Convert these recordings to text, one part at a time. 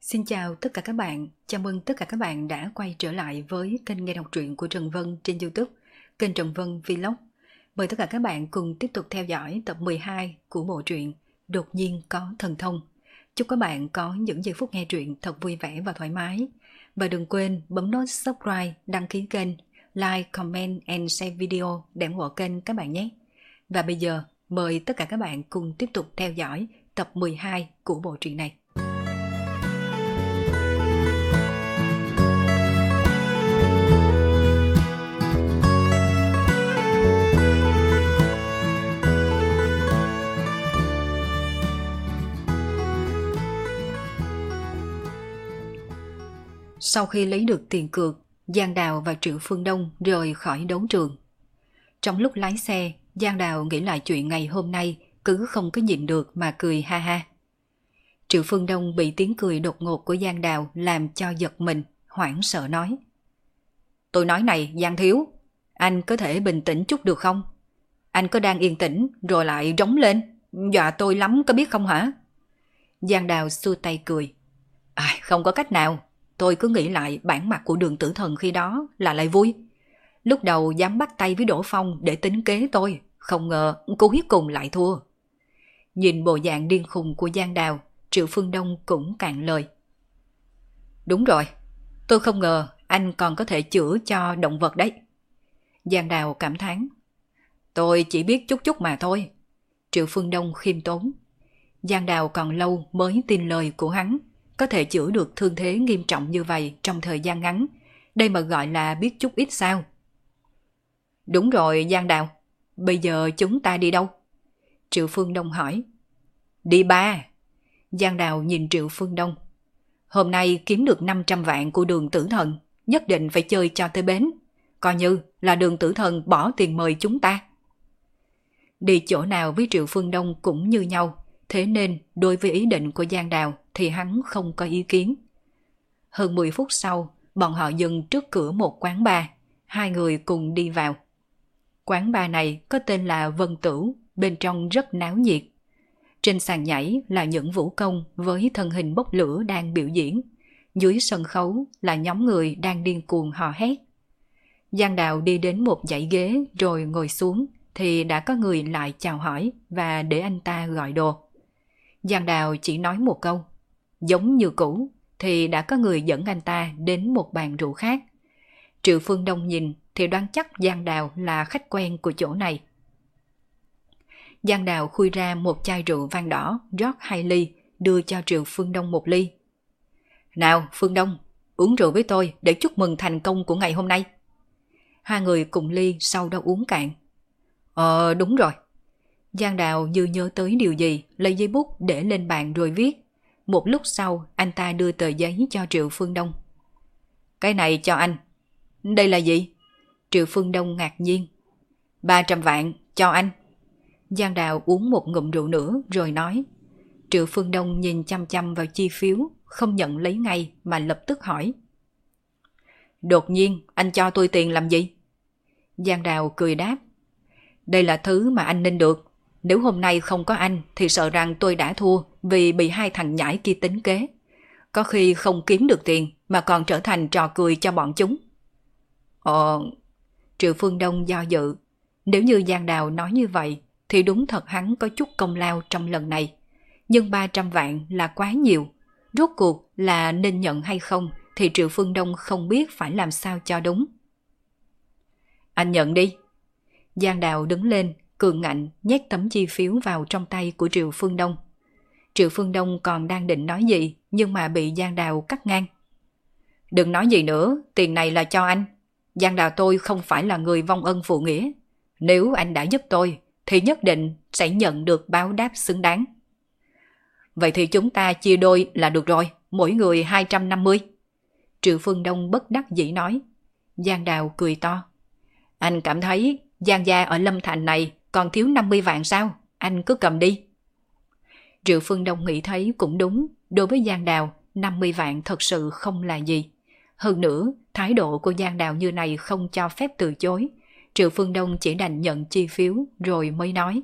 Xin chào tất cả các bạn, chào mừng tất cả các bạn đã quay trở lại với kênh nghe đọc truyện của Trần Vân trên YouTube, kênh Trần Vân Vlog. Mời tất cả các bạn cùng tiếp tục theo dõi tập 12 của bộ truyện Đột nhiên có thần thông. Chúc các bạn có những giây phút nghe truyện thật vui vẻ và thoải mái. Và đừng quên bấm nút subscribe, đăng ký kênh, like, comment and share video để ủng hộ kênh các bạn nhé. Và bây giờ mời tất cả các bạn cùng tiếp tục theo dõi tập 12 của bộ truyện này. Sau khi lấy được tiền cược, Giang Đào và Triệu Phương Đông rời khỏi đấu trường. Trong lúc lái xe, Giang Đào nghĩ lại chuyện ngày hôm nay, cứ không có nhịn được mà cười ha ha. Triệu Phương Đông bị tiếng cười đột ngột của Giang Đào làm cho giật mình, hoảng sợ nói. Tôi nói này Giang Thiếu, anh có thể bình tĩnh chút được không? Anh có đang yên tĩnh rồi lại rống lên, dọa tôi lắm có biết không hả? Giang Đào xua tay cười. Không có cách nào. Tôi cứ nghĩ lại bản mặt của Đường Tử Thần khi đó là lại vui. Lúc đầu dám bắt tay với Đỗ Phong để tính kế tôi, không ngờ cuối cùng lại thua. Nhìn bộ dạng điên khùng của Giang Đào, Triệu Phương Đông cũng cạn lời. Đúng rồi, tôi không ngờ anh còn có thể chữa cho động vật đấy. Giang Đào cảm thán. Tôi chỉ biết chút chút mà thôi. Triệu Phương Đông khiêm tốn. Giang Đào còn lâu mới tin lời của hắn. Có thể chữa được thương thế nghiêm trọng như vậy trong thời gian ngắn. Đây mà gọi là biết chút ít sao? Đúng rồi Giang Đào. Bây giờ chúng ta đi đâu? Triệu Phương Đông hỏi. Đi ba. Giang Đào nhìn Triệu Phương Đông. Hôm nay kiếm được 500 vạn của Đường Tử Thần, nhất định phải chơi cho tới bến. Coi như là Đường Tử Thần bỏ tiền mời chúng ta. Đi chỗ nào với Triệu Phương Đông cũng như nhau. Thế nên đối với ý định của Giang Đào thì hắn không có ý kiến. Hơn 10 phút sau, bọn họ dừng trước cửa một quán bar. Hai người cùng đi vào. Quán bar này có tên là Vân Tửu, bên trong rất náo nhiệt. Trên sàn nhảy là những vũ công với thân hình bốc lửa đang biểu diễn. Dưới sân khấu là nhóm người đang điên cuồng hò hét. Giang Đào đi đến một dãy ghế rồi ngồi xuống thì đã có người lại chào hỏi và để anh ta gọi đồ. Giang Đào chỉ nói một câu, giống như cũ, thì đã có người dẫn anh ta đến một bàn rượu khác. Triệu Phương Đông nhìn thì đoán chắc Giang Đào là khách quen của chỗ này. Giang Đào khui ra một chai rượu vang đỏ, rót 2 ly, đưa cho Triệu Phương Đông 1 ly. Nào Phương Đông, uống rượu với tôi để chúc mừng thành công của ngày hôm nay. Hai người cùng ly sau đó uống cạn. Đúng rồi. Giang Đào như nhớ tới điều gì, lấy giấy bút để lên bàn rồi viết. Một lúc sau, anh ta đưa tờ giấy cho Triệu Phương Đông. Cái này cho anh. Đây là gì? Triệu Phương Đông ngạc nhiên. 300 vạn, cho anh. Giang Đào uống một ngụm rượu nữa rồi nói. Triệu Phương Đông nhìn chăm chăm vào chi phiếu, không nhận lấy ngay mà lập tức hỏi. Đột nhiên, anh cho tôi tiền làm gì? Giang Đào cười đáp. Đây là thứ mà anh nên được. Nếu hôm nay không có anh thì sợ rằng tôi đã thua vì bị 2 thằng nhãi kia tính kế. Có khi không kiếm được tiền mà còn trở thành trò cười cho bọn chúng. Triệu Phương Đông do dự. Nếu như Giang Đào nói như vậy thì đúng thật hắn có chút công lao trong lần này. Nhưng 300 vạn là quá nhiều. Rốt cuộc là nên nhận hay không thì Triệu Phương Đông không biết phải làm sao cho đúng. Anh nhận đi. Giang Đào đứng lên, cường ngạnh nhét tấm chi phiếu vào trong tay của Triệu Phương Đông. Triệu Phương Đông còn đang định nói gì nhưng mà bị Giang Đào cắt ngang. Đừng nói gì nữa, tiền này là cho anh. Giang Đào tôi không phải là người vong ân phụ nghĩa. Nếu anh đã giúp tôi thì nhất định sẽ nhận được báo đáp xứng đáng. Vậy thì chúng ta chia đôi là được rồi, mỗi người 250. Triệu Phương Đông bất đắc dĩ nói. Giang Đào cười to. Anh cảm thấy Giang gia ở Lâm Thành này còn thiếu 50 vạn sao? Anh cứ cầm đi. Triệu Phương Đông nghĩ thấy cũng đúng. Đối với Giang Đào, 50 vạn thật sự không là gì. Hơn nữa, thái độ của Giang Đào như này không cho phép từ chối. Triệu Phương Đông chỉ đành nhận chi phiếu rồi mới nói.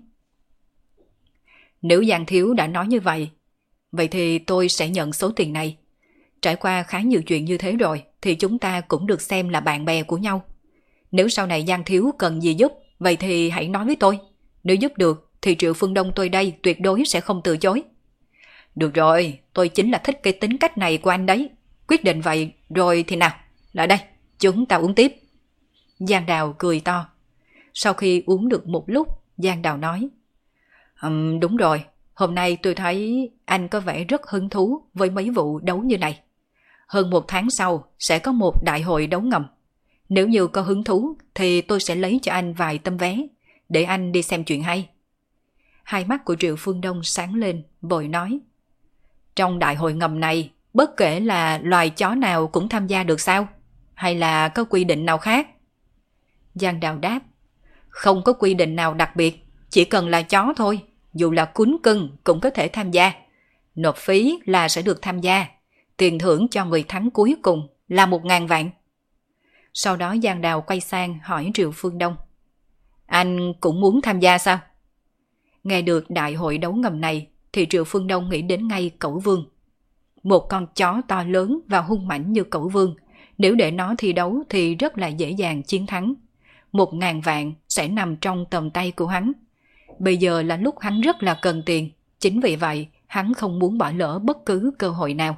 Nếu Giang Thiếu đã nói như vậy, vậy thì tôi sẽ nhận số tiền này. Trải qua khá nhiều chuyện như thế rồi thì chúng ta cũng được xem là bạn bè của nhau. Nếu sau này Giang thiếu cần gì giúp, vậy thì hãy nói với tôi. Nếu giúp được thì Triệu Phương Đông tôi đây tuyệt đối sẽ không từ chối. Được rồi, tôi chính là thích cái tính cách này của anh đấy. Quyết định vậy rồi thì nào, lại đây, chúng ta uống tiếp. Giang Đào cười to. Sau khi uống được một lúc, Giang Đào nói. Đúng rồi, hôm nay tôi thấy anh có vẻ rất hứng thú với mấy vụ đấu như này. Hơn 1 tháng sau sẽ có một đại hội đấu ngầm. Nếu như có hứng thú thì tôi sẽ lấy cho anh vài tấm vé để anh đi xem chuyện hay. Hai mắt của Triệu Phương Đông sáng lên, vội nói. Trong đại hội ngầm này, bất kể là loài chó nào cũng tham gia được sao? Hay là có quy định nào khác? Giang Đào đáp. Không có quy định nào đặc biệt, chỉ cần là chó thôi, dù là cún cưng cũng có thể tham gia. Nộp phí là sẽ được tham gia. Tiền thưởng cho người thắng cuối cùng là 1.000 vạn. Sau đó Giang Đào quay sang hỏi Triệu Phương Đông. Anh cũng muốn tham gia sao? Nghe được đại hội đấu ngầm này thì Triệu Phương Đông nghĩ đến ngay Cẩu Vương. Một con chó to lớn và hung mãnh như Cẩu Vương, nếu để nó thi đấu thì rất là dễ dàng chiến thắng. 1.000 vạn sẽ nằm trong tầm tay của hắn. Bây giờ là lúc hắn rất là cần tiền, chính vì vậy hắn không muốn bỏ lỡ bất cứ cơ hội nào.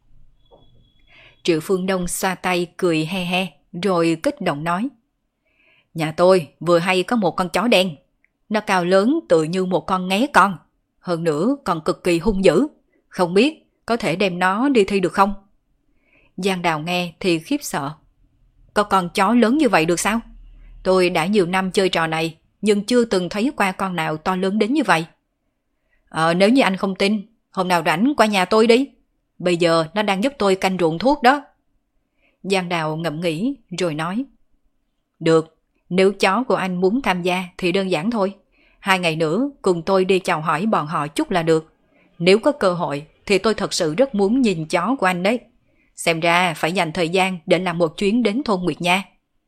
Triệu Phương Đông xoa tay cười he he, rồi kích động nói. Nhà tôi vừa hay có một con chó đen. Nó cao lớn tự như một con nghé con. Hơn nữa còn cực kỳ hung dữ. Không biết có thể đem nó đi thi được không? Giang Đào nghe thì khiếp sợ. Có con chó lớn như vậy được sao? Tôi đã nhiều năm chơi trò này, nhưng chưa từng thấy qua con nào to lớn đến như vậy. Nếu như anh không tin, hôm nào rảnh qua nhà tôi đi. Bây giờ nó đang giúp tôi canh ruộng thuốc đó. Giang Đào ngẫm nghĩ rồi nói. Được, nếu chó của anh muốn tham gia thì đơn giản thôi. 2 ngày nữa cùng tôi đi chào hỏi bọn họ chút là được. Nếu có cơ hội thì tôi thật sự rất muốn nhìn chó của anh đấy. Xem ra phải dành thời gian để làm một chuyến đến thôn Nguyệt Nha.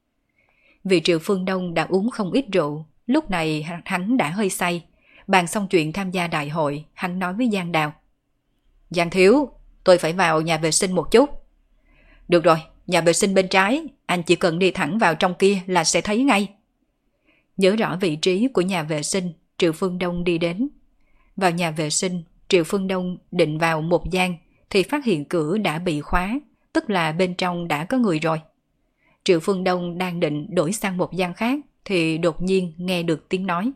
Vì Triệu Phương Đông đã uống không ít rượu, lúc này hắn đã hơi say. Bàn xong chuyện tham gia đại hội, hắn nói với Giang Đào. Giang thiếu, tôi phải vào nhà vệ sinh một chút. Được rồi, nhà vệ sinh bên trái, anh chỉ cần đi thẳng vào trong kia là sẽ thấy ngay. Nhớ rõ vị trí của nhà vệ sinh, Triệu Phương Đông đi đến. Vào nhà vệ sinh, Triệu Phương Đông định vào một gian thì phát hiện cửa đã bị khóa, tức là bên trong đã có người rồi. Triệu Phương Đông đang định đổi sang một gian khác thì đột nhiên nghe được tiếng nói.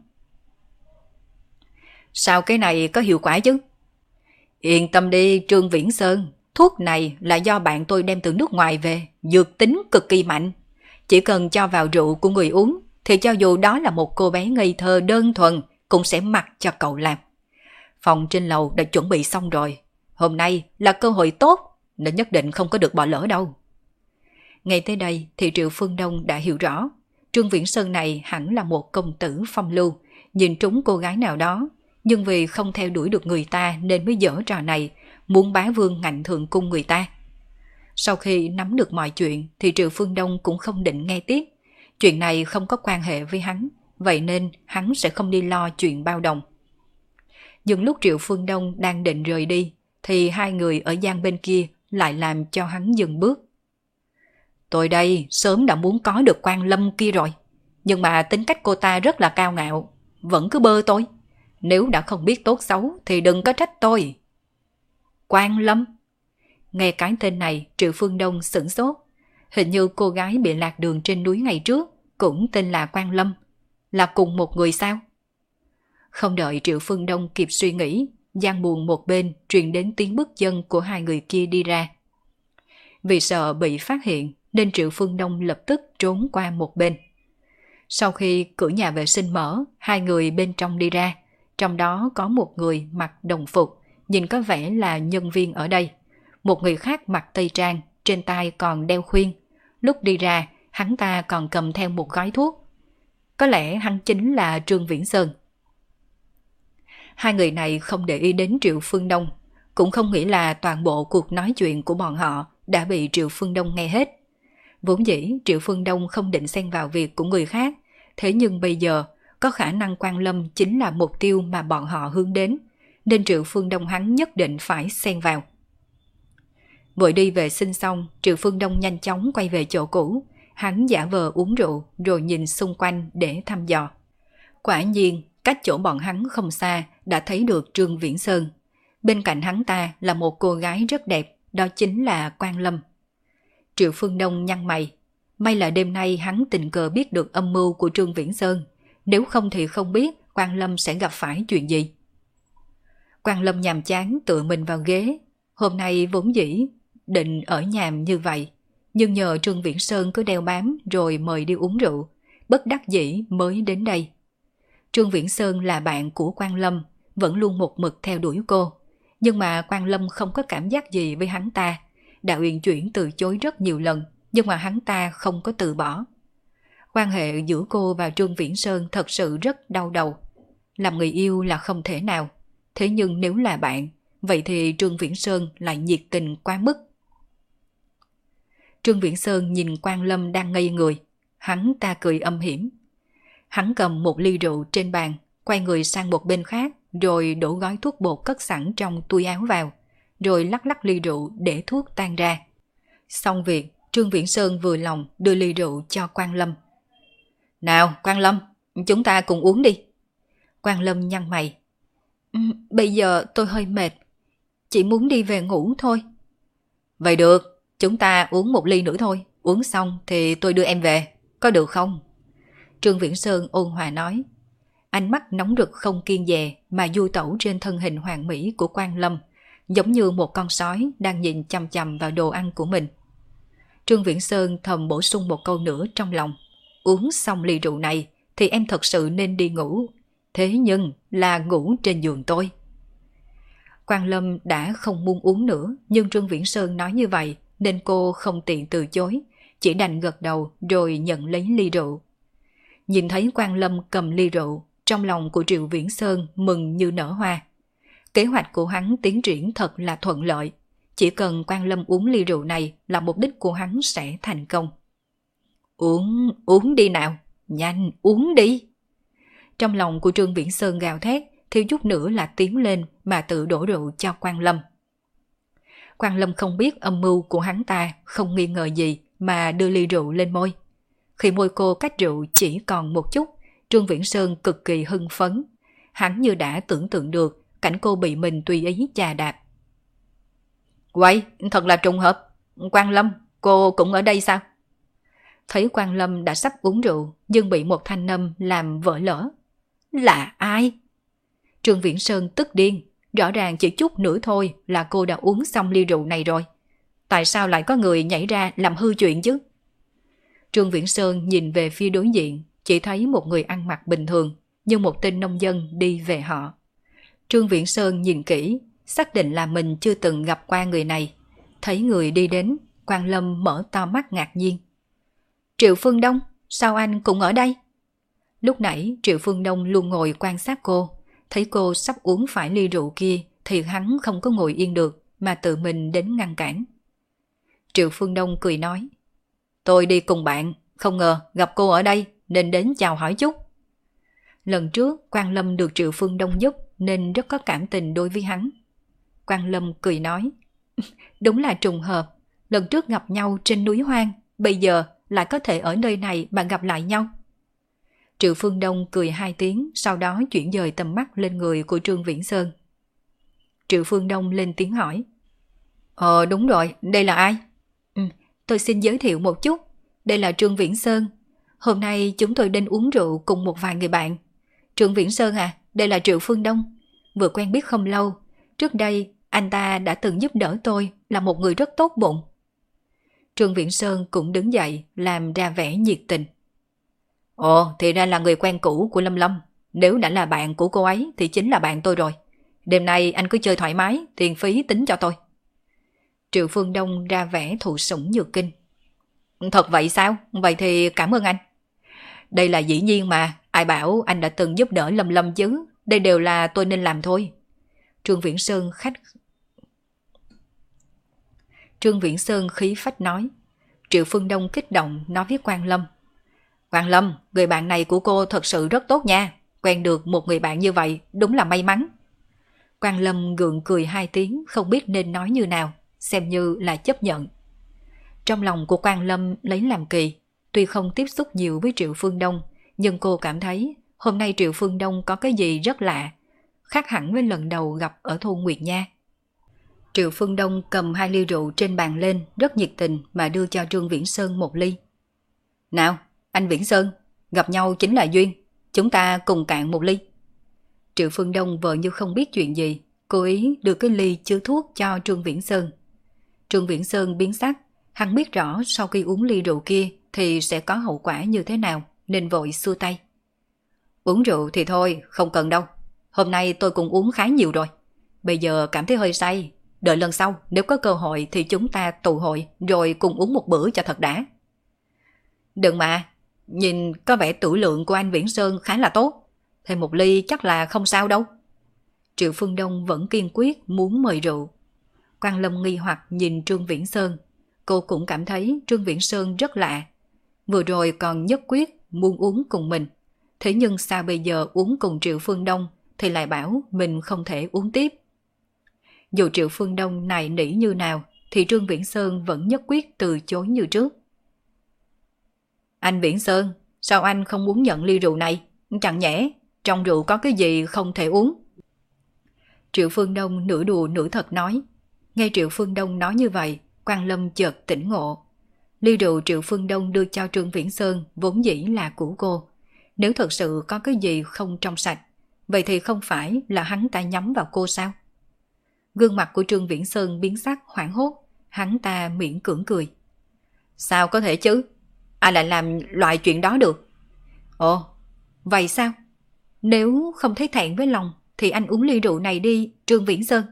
Sao cái này có hiệu quả chứ? Yên tâm đi Trương Viễn Sơn, thuốc này là do bạn tôi đem từ nước ngoài về, dược tính cực kỳ mạnh. Chỉ cần cho vào rượu của người uống thì cho dù đó là một cô bé ngây thơ đơn thuần cũng sẽ mặc cho cậu làm. Phòng trên lầu đã chuẩn bị xong rồi. Hôm nay là cơ hội tốt nên nhất định không có được bỏ lỡ đâu. Ngay tới đây thì Triệu Phương Đông đã hiểu rõ. Trương Viễn Sơn này hẳn là một công tử phong lưu, nhìn trúng cô gái nào đó. Nhưng vì không theo đuổi được người ta nên mới dở trò này, muốn bá vương ngạnh thượng cung người ta. Sau khi nắm được mọi chuyện thì Triệu Phương Đông cũng không định nghe tiếp. Chuyện này không có quan hệ với hắn, vậy nên hắn sẽ không đi lo chuyện bao đồng. Nhưng lúc Triệu Phương Đông đang định rời đi thì hai người ở gian bên kia lại làm cho hắn dừng bước. Tôi đây sớm đã muốn có được Quan Lâm kia rồi, nhưng mà tính cách cô ta rất là cao ngạo, vẫn cứ bơ tôi. Nếu đã không biết tốt xấu thì đừng có trách tôi. Quan Lâm? Nghe cái tên này Triệu Phương Đông sửng sốt. Hình như cô gái bị lạc đường trên núi ngày trước cũng tên là Quan Lâm. Là cùng một người sao? Không đợi Triệu Phương Đông kịp suy nghĩ, gian buồng một bên truyền đến tiếng bước chân của hai người kia đi ra. Vì sợ bị phát hiện nên Triệu Phương Đông lập tức trốn qua một bên. Sau khi cửa nhà vệ sinh mở, hai người bên trong đi ra. Trong đó có một người mặc đồng phục, nhìn có vẻ là nhân viên ở đây. Một người khác mặc tây trang, trên tay còn đeo khuyên. Lúc đi ra, hắn ta còn cầm theo một gói thuốc. Có lẽ hắn chính là Trương Viễn Sơn. Hai người này không để ý đến Triệu Phương Đông, cũng không nghĩ là toàn bộ cuộc nói chuyện của bọn họ đã bị Triệu Phương Đông nghe hết. Vốn dĩ Triệu Phương Đông không định xen vào việc của người khác, thế nhưng bây giờ có khả năng Quan Lâm chính là mục tiêu mà bọn họ hướng đến, nên Triệu Phương Đông hắn nhất định phải xen vào. Vội đi vệ sinh xong, Triệu Phương Đông nhanh chóng quay về chỗ cũ. Hắn giả vờ uống rượu rồi nhìn xung quanh để thăm dò. Quả nhiên, cách chỗ bọn hắn không xa đã thấy được Trương Viễn Sơn. Bên cạnh hắn ta là một cô gái rất đẹp, đó chính là Quang Lâm. Triệu Phương Đông nhăn mày. May là đêm nay hắn tình cờ biết được âm mưu của Trương Viễn Sơn. Nếu không thì không biết Quang Lâm sẽ gặp phải chuyện gì. Quang Lâm nhàm chán tựa mình vào ghế. Hôm nay vốn dĩ định ở nhà như vậy, nhưng nhờ Trương Viễn Sơn cứ đeo bám rồi mời đi uống rượu, bất đắc dĩ mới đến đây. Trương Viễn Sơn là bạn của Quang Lâm, vẫn luôn một mực theo đuổi cô. Nhưng mà Quang Lâm không có cảm giác gì với hắn ta. Đã uyển chuyển từ chối rất nhiều lần, nhưng mà hắn ta không có từ bỏ. Quan hệ giữa cô và Trương Viễn Sơn thật sự rất đau đầu. Làm người yêu là không thể nào. Thế nhưng nếu là bạn, vậy thì Trương Viễn Sơn lại nhiệt tình quá mức. Trương Viễn Sơn nhìn Quang Lâm đang ngây người. Hắn ta cười âm hiểm. Hắn cầm một ly rượu trên bàn, quay người sang một bên khác, rồi đổ gói thuốc bột cất sẵn trong túi áo vào, rồi lắc lắc ly rượu để thuốc tan ra. Xong việc, Trương Viễn Sơn vừa lòng đưa ly rượu cho Quang Lâm. Nào Quang Lâm, chúng ta cùng uống đi. Quang Lâm nhăn mày. Bây giờ tôi hơi mệt, chỉ muốn đi về ngủ thôi. Vậy được, chúng ta uống một ly nữa thôi, uống xong thì tôi đưa em về, có được không? Trương Viễn Sơn ôn hòa nói. Ánh mắt nóng rực không kiêng dè mà du tẩu trên thân hình hoàn mỹ của Quang Lâm, giống như một con sói đang nhìn chằm chằm vào đồ ăn của mình. Trương Viễn Sơn thầm bổ sung một câu nữa trong lòng. Uống xong ly rượu này thì em thật sự nên đi ngủ. Thế nhưng là ngủ trên giường tôi. Quang Lâm đã không muốn uống nữa, nhưng Trương Viễn Sơn nói như vậy nên cô không tiện từ chối, chỉ đành gật đầu rồi nhận lấy ly rượu. Nhìn thấy Quang Lâm cầm ly rượu, trong lòng của Triệu Viễn Sơn mừng như nở hoa. Kế hoạch của hắn tiến triển thật là thuận lợi. Chỉ cần Quang Lâm uống ly rượu này là mục đích của hắn sẽ thành công. Uống đi nào, nhanh uống đi. Trong lòng của Trương Viễn Sơn gào thét, thiếu chút nữa là tiến lên mà tự đổ rượu cho Quang Lâm. Quang Lâm không biết âm mưu của hắn ta, không nghi ngờ gì mà đưa ly rượu lên môi. Khi môi cô cách rượu chỉ còn một chút, Trương Viễn Sơn cực kỳ hưng phấn. Hắn như đã tưởng tượng được cảnh cô bị mình tùy ý chà đạp. Quay, thật là trùng hợp. Quang Lâm, cô cũng ở đây sao? Thấy Quang Lâm đã sắp uống rượu nhưng bị một thanh âm làm vỡ lỡ. Là ai? Trương Viễn Sơn tức điên. Rõ ràng chỉ chút nữa thôi là cô đã uống xong ly rượu này rồi. Tại sao lại có người nhảy ra làm hư chuyện chứ? Trương Viễn Sơn nhìn về phía đối diện, chỉ thấy một người ăn mặc bình thường, như một tên nông dân đi về họ. Trương Viễn Sơn nhìn kỹ, xác định là mình chưa từng gặp qua người này. Thấy người đi đến, Quang Lâm mở to mắt ngạc nhiên. Triệu Phương Đông, sao anh cũng ở đây? Lúc nãy Triệu Phương Đông luôn ngồi quan sát cô, thấy cô sắp uống phải ly rượu kia thì hắn không có ngồi yên được mà tự mình đến ngăn cản. Triệu Phương Đông cười nói. Tôi đi cùng bạn, không ngờ gặp cô ở đây nên đến chào hỏi chút. Lần trước Quang Lâm được Triệu Phương Đông giúp nên rất có cảm tình đối với hắn. Quang Lâm cười nói. Đúng là trùng hợp, lần trước gặp nhau trên núi hoang, bây giờ lại có thể ở nơi này mà gặp lại nhau. Triệu Phương Đông cười hai tiếng, sau đó chuyển dời tầm mắt lên người của Trương Viễn Sơn. Triệu Phương Đông lên tiếng hỏi. Đúng rồi, đây là ai? Tôi xin giới thiệu một chút, đây là Trương Viễn Sơn. Hôm nay chúng tôi đến uống rượu cùng một vài người bạn. Trương Viễn Sơn à, đây là Triệu Phương Đông. Vừa quen biết không lâu, trước đây anh ta đã từng giúp đỡ tôi, là một người rất tốt bụng. Trương Viễn Sơn cũng đứng dậy làm ra vẻ nhiệt tình. Thì ra là người quen cũ của Lâm Lâm. Nếu đã là bạn của cô ấy thì chính là bạn tôi rồi. Đêm nay anh cứ chơi thoải mái, tiền phí tính cho tôi. Triệu Phương Đông ra vẻ thụ sủng nhược kinh. Thật vậy sao? Vậy thì cảm ơn anh. Đây là dĩ nhiên mà, ai bảo anh đã từng giúp đỡ Lâm Lâm chứ. Đây đều là tôi nên làm thôi. Trương Viễn Sơn khí phách nói. Triệu Phương Đông kích động nói với Quang Lâm. Quang Lâm, người bạn này của cô thật sự rất tốt nha. Quen được một người bạn như vậy, đúng là may mắn. Quang Lâm gượng cười hai tiếng, không biết nên nói như nào. xem như là chấp nhận. Trong lòng của Quang Lâm lấy làm kỳ, tuy không tiếp xúc nhiều với Triệu Phương Đông, nhưng cô cảm thấy hôm nay Triệu Phương Đông có cái gì rất lạ, khác hẳn với lần đầu gặp ở thôn Nguyệt Nha. Triệu Phương Đông cầm 2 ly rượu trên bàn lên, rất nhiệt tình mà đưa cho Trương Viễn Sơn 1 ly. Nào, anh Viễn Sơn, gặp nhau chính là duyên, chúng ta cùng cạn 1 ly. Triệu Phương Đông vợ như không biết chuyện gì, cố ý đưa cái ly chứa thuốc cho Trương Viễn Sơn. Trương Viễn Sơn biến sắc, hắn biết rõ sau khi uống ly rượu kia thì sẽ có hậu quả như thế nào, nên vội xua tay. Uống rượu thì thôi, không cần đâu. Hôm nay tôi cũng uống khá nhiều rồi. Bây giờ cảm thấy hơi say. Đợi lần sau, nếu có cơ hội thì chúng ta tụ hội rồi cùng uống một bữa cho thật đã. Đừng mà, nhìn có vẻ tử lượng của anh Viễn Sơn khá là tốt. Thêm 1 ly chắc là không sao đâu. Triệu Phương Đông vẫn kiên quyết muốn mời rượu. Quang Lâm nghi hoặc nhìn Trương Viễn Sơn. Cô cũng cảm thấy Trương Viễn Sơn rất lạ. Vừa rồi còn nhất quyết muốn uống cùng mình. Thế nhưng sao bây giờ uống cùng Triệu Phương Đông thì lại bảo mình không thể uống tiếp. Dù Triệu Phương Đông nài nỉ như nào thì Trương Viễn Sơn vẫn nhất quyết từ chối như trước. Anh Viễn Sơn, sao anh không muốn nhận ly rượu này? Chẳng nhẽ trong rượu có cái gì không thể uống? Triệu Phương Đông nửa đùa nửa thật nói. Nghe Triệu Phương Đông nói như vậy, Quang Lâm chợt tỉnh ngộ. Ly rượu Triệu Phương Đông đưa cho Trương Viễn Sơn vốn dĩ là của cô. Nếu thật sự có cái gì không trong sạch, vậy thì không phải là hắn ta nhắm vào cô sao? Gương mặt của Trương Viễn Sơn biến sắc hoảng hốt, hắn ta miễn cưỡng cười. Sao có thể chứ? Ai lại làm loại chuyện đó được? Ồ, vậy sao? Nếu không thấy thẹn với lòng thì anh uống ly rượu này đi, Trương Viễn Sơn.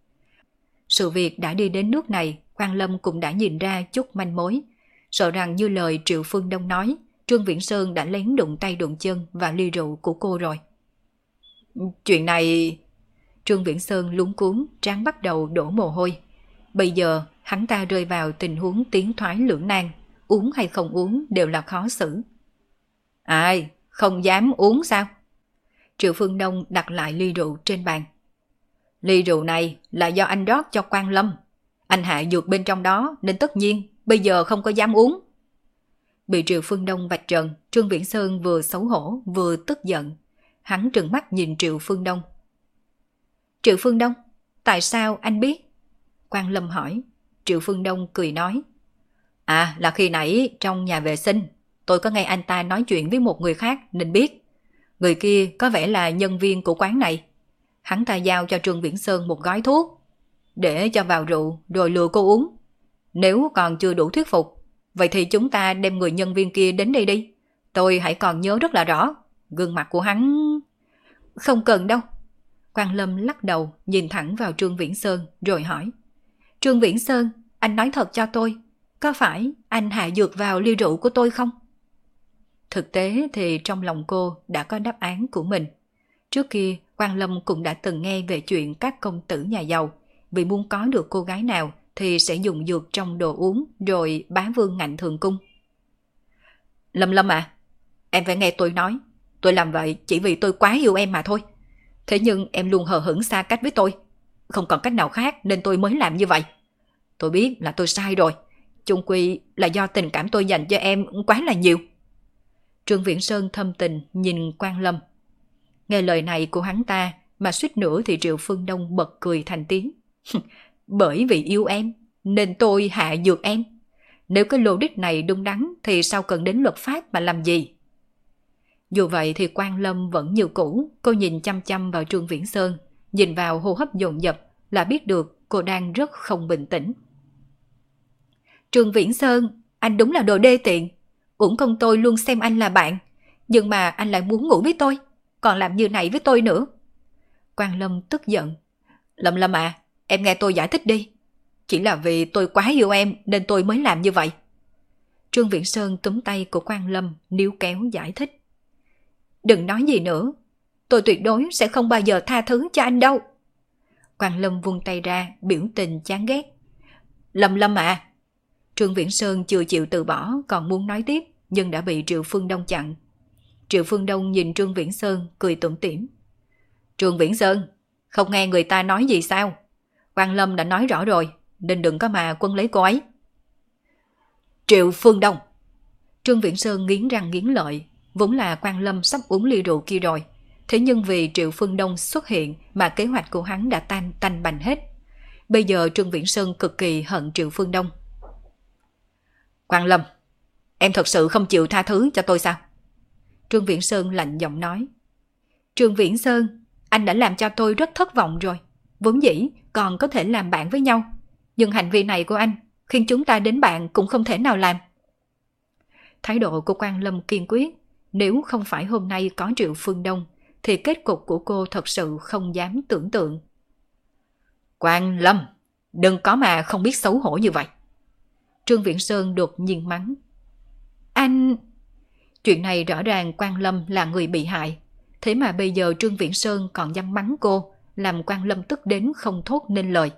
Sự việc đã đi đến nước này, Quang Lâm cũng đã nhìn ra chút manh mối. Sợ rằng như lời Triệu Phương Đông nói, Trương Viễn Sơn đã lén đụng tay đụng chân vào ly rượu của cô rồi. Chuyện này... Trương Viễn Sơn lúng cuống, trán bắt đầu đổ mồ hôi. Bây giờ hắn ta rơi vào tình huống tiến thoái lưỡng nan, uống hay không uống đều là khó xử. Ai, không dám uống sao? Triệu Phương Đông đặt lại ly rượu trên bàn. Ly rượu này là do anh rót cho Quang Lâm. Anh hạ dược bên trong đó nên tất nhiên bây giờ không có dám uống. Bị Triệu Phương Đông vạch trần, Trương Viễn Sơn vừa xấu hổ vừa tức giận. Hắn trừng mắt nhìn Triệu Phương Đông. Triệu Phương Đông, tại sao anh biết? Quang Lâm hỏi. Triệu Phương Đông cười nói. À, là khi nãy trong nhà vệ sinh, tôi có nghe anh ta nói chuyện với một người khác nên biết. Người kia có vẻ là nhân viên của quán này. Hắn ta giao cho Trương Viễn Sơn một gói thuốc để cho vào rượu rồi lừa cô uống. Nếu còn chưa đủ thuyết phục, vậy thì chúng ta đem người nhân viên kia đến đây đi. Tôi hãy còn nhớ rất là rõ. Gương mặt của hắn... Không cần đâu. Quang Lâm lắc đầu nhìn thẳng vào Trương Viễn Sơn rồi hỏi. Trương Viễn Sơn, anh nói thật cho tôi, có phải anh hạ dược vào ly rượu của tôi không? Thực tế thì trong lòng cô đã có đáp án của mình. Trước kia Quang Lâm cũng đã từng nghe về chuyện các công tử nhà giàu vì muốn có được cô gái nào thì sẽ dùng dược trong đồ uống rồi bá vương ngạnh thường cung. Lâm Lâm à, em phải nghe tôi nói. Tôi làm vậy chỉ vì tôi quá yêu em mà thôi. Thế nhưng em luôn hờ hững xa cách với tôi. Không còn cách nào khác nên tôi mới làm như vậy. Tôi biết là tôi sai rồi. Chung quy là do tình cảm tôi dành cho em quá là nhiều. Trương Viễn Sơn thâm tình nhìn Quang Lâm. Nghe lời này của hắn ta mà suýt nữa thì Triệu Phương Đông bật cười thành tiếng. Bởi vì yêu em nên tôi hạ dược em. Nếu cái logic này đúng đắn thì sao cần đến luật pháp mà làm gì? Dù vậy thì Quang Lâm vẫn như cũ. Cô nhìn chăm chăm vào Trương Viễn Sơn, nhìn vào hô hấp dồn dập là biết được cô đang rất không bình tĩnh. Trương Viễn Sơn, anh đúng là đồ đê tiện. Uổng công tôi luôn xem anh là bạn, nhưng mà anh lại muốn ngủ với tôi, còn làm như này với tôi nữa. Quang Lâm tức giận. Lâm Lâm à, em nghe tôi giải thích đi. Chỉ là vì tôi quá yêu em nên tôi mới làm như vậy. Trương Viễn Sơn túm tay của Quang Lâm níu kéo giải thích. Đừng nói gì nữa, tôi tuyệt đối sẽ không bao giờ tha thứ cho anh đâu. Quang Lâm vung tay ra biểu tình chán ghét. Lâm Lâm à. Trương Viễn Sơn chưa chịu từ bỏ còn muốn nói tiếp nhưng đã bị Triệu Phương Đông chặn. Triệu Phương Đông nhìn Trương Viễn Sơn cười tủm tỉm. Trương Viễn Sơn, không nghe người ta nói gì sao? Quang Lâm đã nói rõ rồi, nên đừng có mà quân lấy cô ấy. Triệu Phương Đông. Trương Viễn Sơn nghiến răng nghiến lợi, vốn là Quan Lâm sắp uống ly rượu kia rồi. Thế nhưng vì Triệu Phương Đông xuất hiện mà kế hoạch của hắn đã tanh bành hết. Bây giờ Trương Viễn Sơn cực kỳ hận Triệu Phương Đông. Quan Lâm, em thật sự không chịu tha thứ cho tôi sao? Trương Viễn Sơn lạnh giọng nói. Trương Viễn Sơn, anh đã làm cho tôi rất thất vọng rồi. Vốn dĩ còn có thể làm bạn với nhau. Nhưng hành vi này của anh khiến chúng ta đến bạn cũng không thể nào làm. Thái độ của Quan Lâm kiên quyết. Nếu không phải hôm nay có Triệu Phương Đông thì kết cục của cô thật sự không dám tưởng tượng. Quan Lâm, đừng có mà không biết xấu hổ như vậy. Trương Viễn Sơn đột nhiên mắng. Anh... Chuyện này rõ ràng Quan Lâm là người bị hại. Thế mà bây giờ Trương Viễn Sơn còn dám mắng cô, làm Quan Lâm tức đến không thốt nên lời.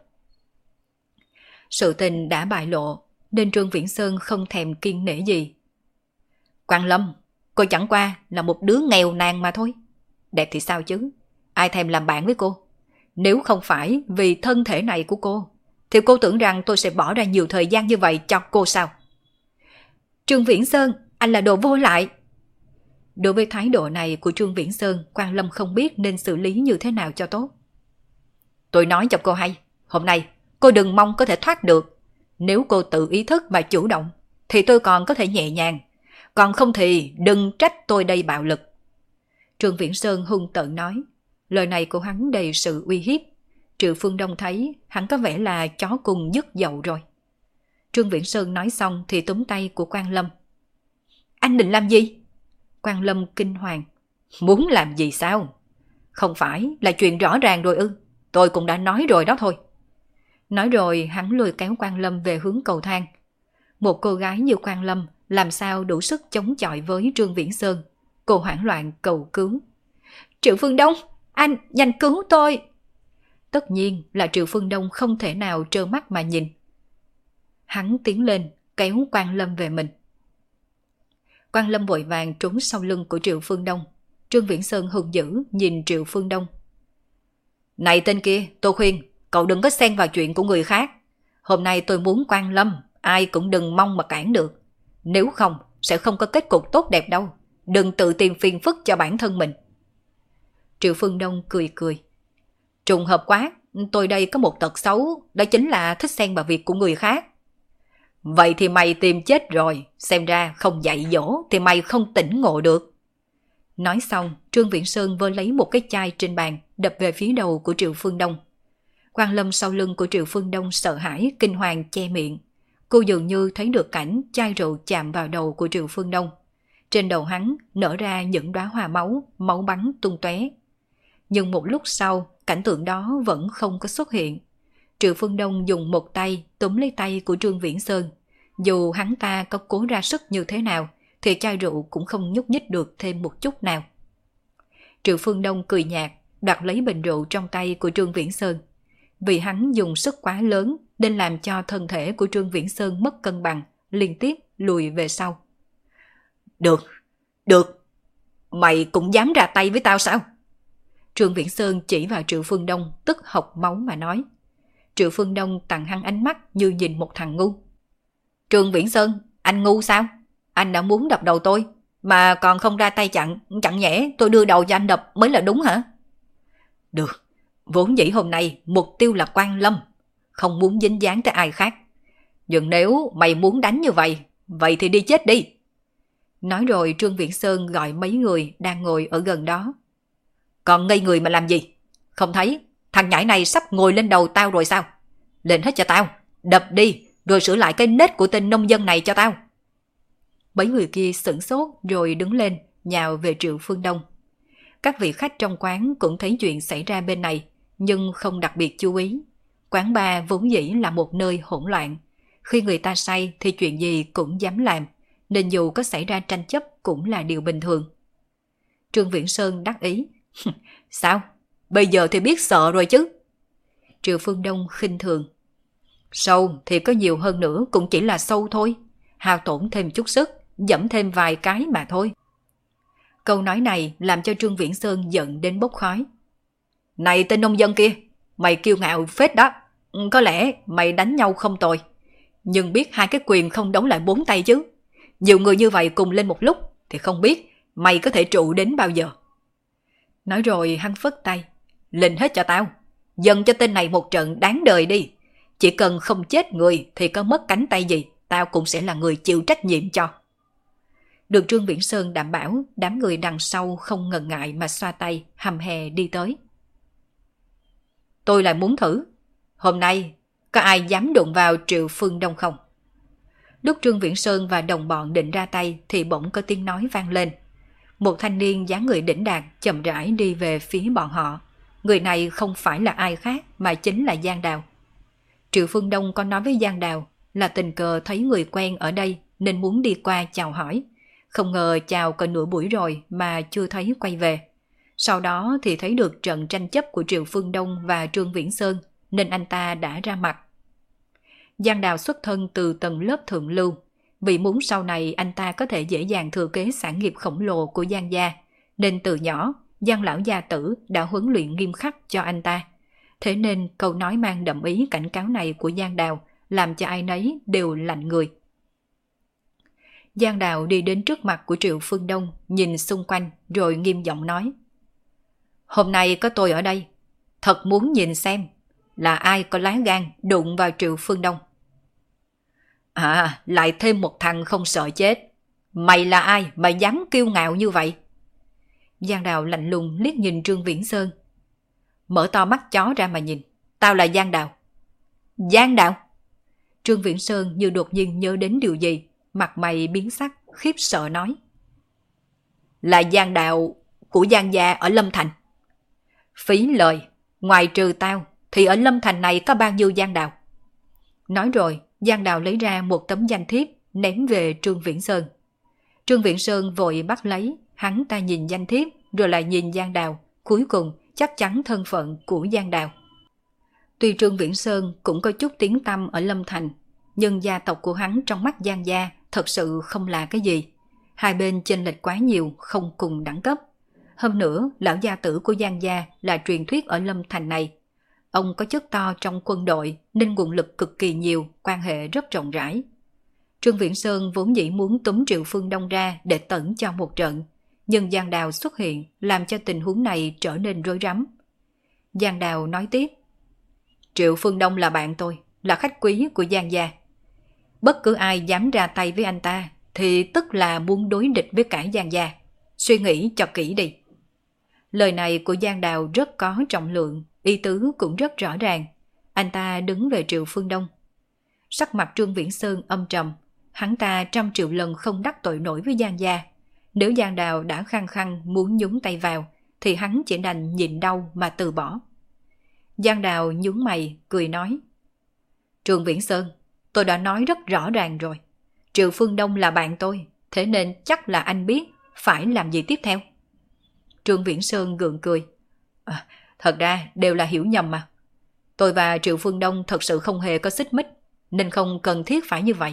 Sự tình đã bại lộ, nên Trương Viễn Sơn không thèm kiêng nể gì. Quan Lâm, cô chẳng qua là một đứa nghèo nàn mà thôi. Đẹp thì sao chứ, ai thèm làm bạn với cô. Nếu không phải vì thân thể này của cô, thì cô tưởng rằng tôi sẽ bỏ ra nhiều thời gian như vậy cho cô sao? Trương Viễn Sơn, anh là đồ vô lại. Đối với thái độ này của Trương Viễn Sơn, Quan Lâm không biết nên xử lý như thế nào cho tốt. Tôi nói cho cô hay, hôm nay cô đừng mong có thể thoát được. Nếu cô tự ý thức mà chủ động, thì tôi còn có thể nhẹ nhàng. Còn không thì đừng trách tôi đây bạo lực. Trương Viễn Sơn hung tợn nói. Lời này của hắn đầy sự uy hiếp. Triệu Phương Đông thấy hắn có vẻ là chó cùng dứt dậu rồi. Trương Viễn Sơn nói xong thì túm tay của Quan Lâm. Anh định làm gì? Quan Lâm kinh hoàng. Muốn làm gì sao? Không phải là chuyện rõ ràng rồi ư? Tôi cũng đã nói rồi đó thôi. Nói rồi hắn lôi kéo Quan Lâm về hướng cầu thang. Một cô gái như Quan Lâm làm sao đủ sức chống chọi với Trương Viễn Sơn. Cô hoảng loạn cầu cứu. Triệu Phương Đông, anh nhanh cứu tôi. Tất nhiên là Triệu Phương Đông không thể nào trơ mắt mà nhìn. Hắn tiến lên kéo Quan Lâm về mình. Quan Lâm vội vàng trốn sau lưng của Triệu Phương Đông. Trương Viễn Sơn hung dữ nhìn Triệu Phương Đông. Này tên kia, tôi khuyên cậu đừng có xen vào chuyện của người khác. Hôm nay tôi muốn Quan Lâm, ai cũng đừng mong mà cản được. Nếu không sẽ không có kết cục tốt đẹp đâu. Đừng tự tìm phiền phức cho bản thân mình. Triệu Phương Đông cười cười. Trùng hợp quá, tôi đây có một tật xấu, đó chính là thích xen vào việc của người khác. Vậy thì mày tìm chết rồi, xem ra không dạy dỗ thì mày không tỉnh ngộ được. Nói xong, Trương Viễn Sơn vơ lấy một cái chai trên bàn, đập về phía đầu của Triệu Phương Đông. Quan Lâm sau lưng của Triệu Phương Đông sợ hãi, kinh hoàng che miệng. Cô dường như thấy được cảnh chai rượu chạm vào đầu của Triệu Phương Đông. Trên đầu hắn nở ra những đóa hoa máu, máu bắn tung tóe. Nhưng một lúc sau, cảnh tượng đó vẫn không có xuất hiện. Triệu Phương Đông dùng một tay túm lấy tay của Trương Viễn Sơn. Dù hắn ta có cố ra sức như thế nào, thì chai rượu cũng không nhúc nhích được thêm một chút nào. Triệu Phương Đông cười nhạt, đoạt lấy bình rượu trong tay của Trương Viễn Sơn. Vì hắn dùng sức quá lớn nên làm cho thân thể của Trương Viễn Sơn mất cân bằng, liên tiếp lùi về sau. Được, mày cũng dám ra tay với tao sao? Trương Viễn Sơn chỉ vào Triệu Phương Đông tức hộc máu mà nói. Triệu Phương Đông tặng hắn ánh mắt như nhìn một thằng ngu. Trương Viễn Sơn, anh ngu sao? Anh đã muốn đập đầu tôi, mà còn không ra tay chặn, chẳng nhẽ tôi đưa đầu cho anh đập mới là đúng hả? Được, vốn dĩ hôm nay mục tiêu là Quan Lâm, không muốn dính dáng tới ai khác. Nhưng nếu mày muốn đánh như vậy, vậy thì đi chết đi. Nói rồi Trương Viễn Sơn gọi mấy người đang ngồi ở gần đó. Còn ngây người mà làm gì? Không thấy thằng nhãi này sắp ngồi lên đầu tao rồi sao? Lên hết cho tao, đập đi, rồi sửa lại cái nết của tên nông dân này cho tao. Mấy người kia sửng sốt rồi đứng lên, nhào về Triệu Phương Đông. Các vị khách trong quán cũng thấy chuyện xảy ra bên này, nhưng không đặc biệt chú ý. Quán bar vốn dĩ là một nơi hỗn loạn. Khi người ta say thì chuyện gì cũng dám làm, nên dù có xảy ra tranh chấp cũng là điều bình thường. Trương Viễn Sơn đắc ý. Sao? Bây giờ thì biết sợ rồi chứ? Triệu Phương Đông khinh thường. Sâu thì có nhiều hơn nữa cũng chỉ là sâu thôi. Hao tổn thêm chút sức, dẫm thêm vài cái mà thôi. Câu nói này làm cho Trương Viễn Sơn giận đến bốc khói. Này tên nông dân kia, mày kiêu ngạo phết đó. Có lẽ mày đánh nhau không tồi, nhưng biết hai cái quyền không đấu lại bốn tay chứ. Nhiều người như vậy cùng lên một lúc thì không biết mày có thể trụ đến bao giờ. Nói rồi hắn phất tay. Lên hết cho tao, dâng cho tên này một trận đáng đời đi. Chỉ cần không chết người thì có mất cánh tay gì, tao cũng sẽ là người chịu trách nhiệm cho. Được Trương Viễn Sơn đảm bảo, đám người đằng sau không ngần ngại mà xoa tay, hầm hè đi tới. Tôi lại muốn thử, hôm nay có ai dám đụng vào Triệu Phương Đông không? Lúc Trương Viễn Sơn và đồng bọn định ra tay thì bỗng có tiếng nói vang lên. Một thanh niên dáng người đỉnh đạt chậm rãi đi về phía bọn họ. Người này không phải là ai khác mà chính là Giang Đào. Triệu Phương Đông có nói với Giang Đào là tình cờ thấy người quen ở đây nên muốn đi qua chào hỏi. Không ngờ chào cả nửa buổi rồi mà chưa thấy quay về. Sau đó thì thấy được trận tranh chấp của Triệu Phương Đông và Trương Viễn Sơn nên anh ta đã ra mặt. Giang Đào xuất thân từ tầng lớp thượng lưu, vì muốn sau này anh ta có thể dễ dàng thừa kế sản nghiệp khổng lồ của Giang gia, nên từ nhỏ Giang lão gia tử đã huấn luyện nghiêm khắc cho anh ta. Thế nên câu nói mang đậm ý cảnh cáo này của Giang Đào làm cho ai nấy đều lạnh người. Giang Đào đi đến trước mặt của Triệu Phương Đông, nhìn xung quanh rồi nghiêm giọng nói. Hôm nay có tôi ở đây, thật muốn nhìn xem là ai có lá gan đụng vào Triệu Phương Đông. À, lại thêm một thằng không sợ chết. Mày là ai mà dám kiêu ngạo như vậy? Giang Đào lạnh lùng liếc nhìn Trương Viễn Sơn. Mở to mắt chó ra mà nhìn, tao là Giang Đào. Giang Đào? Trương Viễn Sơn như đột nhiên nhớ đến điều gì, mặt mày biến sắc, khiếp sợ nói. Là Giang Đào của Giang gia ở Lâm Thành. Phí lời, ngoài trừ tao thì ở Lâm Thành này có bao nhiêu Giang Đào? Nói rồi, Giang Đào lấy ra một tấm danh thiếp ném về Trương Viễn Sơn. Trương Viễn Sơn vội bắt lấy, hắn ta nhìn danh thiếp rồi lại nhìn Giang Đào, cuối cùng chắc chắn thân phận của Giang Đào. Tuy Trương Viễn Sơn cũng có chút tiếng tăm ở Lâm Thành, nhưng gia tộc của hắn trong mắt Giang gia thật sự không là cái gì. Hai bên chênh lệch quá nhiều, không cùng đẳng cấp. Hơn nữa, lão gia tử của Giang gia là truyền thuyết ở Lâm Thành này. Ông có chức to trong quân đội nên nguồn lực cực kỳ nhiều, quan hệ rất rộng rãi. Trương Viễn Sơn vốn dĩ muốn túm Triệu Phương Đông ra để tẩn cho một trận, nhưng Giang Đào xuất hiện làm cho tình huống này trở nên rối rắm. Giang Đào nói tiếp. Triệu Phương Đông là bạn tôi, là khách quý của Giang gia. Bất cứ ai dám ra tay với anh ta thì tức là muốn đối địch với cả Giang gia. Suy nghĩ cho kỹ đi. Lời này của Giang Đào rất có trọng lượng, ý tứ cũng rất rõ ràng. Anh ta đứng về Triệu Phương Đông. Sắc mặt Trương Viễn Sơn âm trầm, hắn ta 100 triệu lần không đắc tội nổi với Giang gia. Nếu Giang Đào đã khăng khăng muốn nhúng tay vào, thì hắn chỉ đành nhịn đau mà từ bỏ. Giang Đào nhướng mày, cười nói. Trương Viễn Sơn, tôi đã nói rất rõ ràng rồi. Triệu Phương Đông là bạn tôi, thế nên chắc là anh biết phải làm gì tiếp theo. Trương Viễn Sơn gượng cười. Thật ra đều là hiểu nhầm mà. Tôi và Triệu Phương Đông thật sự không hề có xích mích, nên không cần thiết phải như vậy.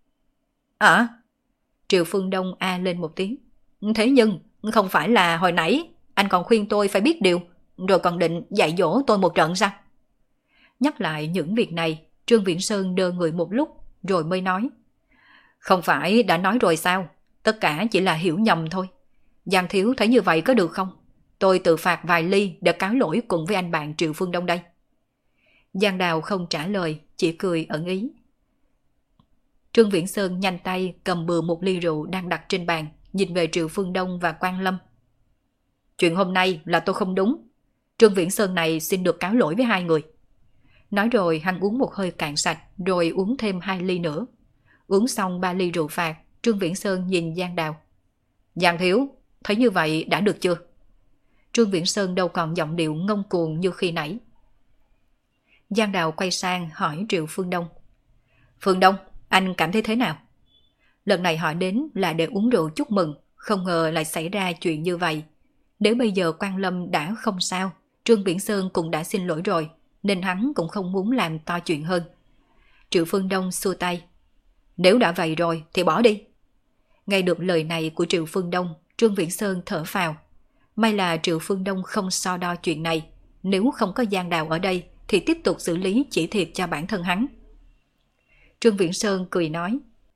Triệu Phương Đông a lên một tiếng. Thế nhưng, không phải là hồi nãy anh còn khuyên tôi phải biết điều, rồi còn định dạy dỗ tôi một trận sao? Nhắc lại những việc này, Trương Viễn Sơn đơ người một lúc, rồi mới nói. Không phải đã nói rồi sao? Tất cả chỉ là hiểu nhầm thôi. Giang thiếu thấy như vậy có được không? Tôi tự phạt vài ly để cáo lỗi cùng với anh bạn Triệu Phương Đông đây. Giang Đào không trả lời, chỉ cười ẩn ý. Trương Viễn Sơn nhanh tay cầm bừa một ly rượu đang đặt trên bàn, nhìn về Triệu Phương Đông và Quang Lâm. Chuyện hôm nay là tôi không đúng. Trương Viễn Sơn này xin được cáo lỗi với hai người. Nói rồi hắn uống một hơi cạn sạch, rồi uống thêm 2 ly nữa. Uống xong 3 ly rượu phạt, Trương Viễn Sơn nhìn Giang Đào. Giang thiếu, thấy như vậy đã được chưa? Trương Viễn Sơn đâu còn giọng điệu ngông cuồng như khi nãy. Giang Đào quay sang hỏi Triệu Phương Đông. Phương Đông, anh cảm thấy thế nào? Lần này họ đến là để uống rượu chúc mừng, không ngờ lại xảy ra chuyện như vậy. Nếu bây giờ Quang Lâm đã không sao, Trương Viễn Sơn cũng đã xin lỗi rồi, nên hắn cũng không muốn làm to chuyện hơn. Triệu Phương Đông xua tay. Nếu đã vậy rồi thì bỏ đi. Nghe được lời này của Triệu Phương Đông, Trương Viễn Sơn thở phào. May là Triệu Phương Đông không so đo chuyện này, nếu không có Giang Đào ở đây thì tiếp tục xử lý chỉ thiệt cho bản thân hắn. Trương Viễn Sơn cười nói: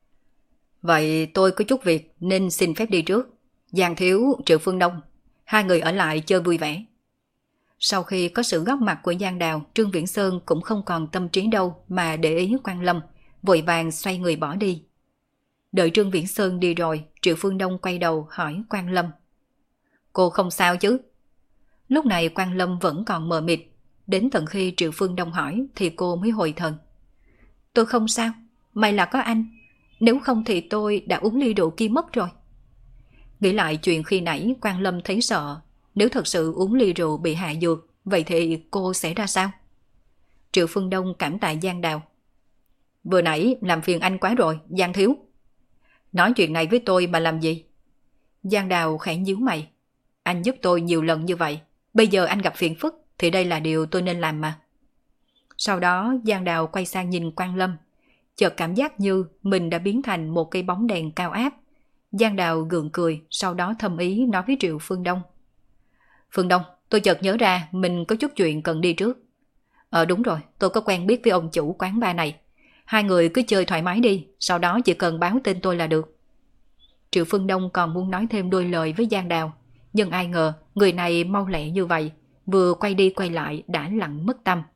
Vậy tôi có chút việc nên xin phép đi trước. Giang Thiếu, Triệu Phương Đông, hai người ở lại chơi vui vẻ. Sau khi có sự góp mặt của Giang Đào, Trương Viễn Sơn cũng không còn tâm trí đâu mà để ý Quan Lâm, vội vàng xoay người bỏ đi. Đợi Trương Viễn Sơn đi rồi, Triệu Phương Đông quay đầu hỏi Quan Lâm: Cô không sao chứ? Lúc này Quan Lâm vẫn còn mờ mịt, đến tận khi Triệu Phương Đông hỏi thì cô mới hồi thần. Tôi không sao, may là có anh, nếu không thì tôi đã uống ly rượu kia mất rồi. Nghĩ lại chuyện khi nãy, Quan Lâm thấy sợ, nếu thật sự uống ly rượu bị hạ dược, vậy thì cô sẽ ra sao? Triệu Phương Đông cảm tạ Giang Đào: Vừa nãy làm phiền anh quá rồi, Giang Thiếu. Nói chuyện này với tôi mà làm gì? Giang Đào khẽ nhíu mày: Anh giúp tôi nhiều lần như vậy, bây giờ anh gặp phiền phức thì đây là điều tôi nên làm mà. Sau đó Giang Đào quay sang nhìn Quan Lâm, chợt cảm giác như mình đã biến thành một cây bóng đèn cao áp. Giang Đào gượng cười, sau đó thầm ý nói với Triệu Phương Đông: Phương Đông, tôi chợt nhớ ra mình có chút chuyện cần đi trước. Đúng rồi, tôi có quen biết với ông chủ quán bar này. Hai người cứ chơi thoải mái đi, sau đó chỉ cần báo tên tôi là được. Triệu Phương Đông còn muốn nói thêm đôi lời với Giang Đào, nhưng ai ngờ người này mau lẹ như vậy, vừa quay đi quay lại đã lặng mất tâm.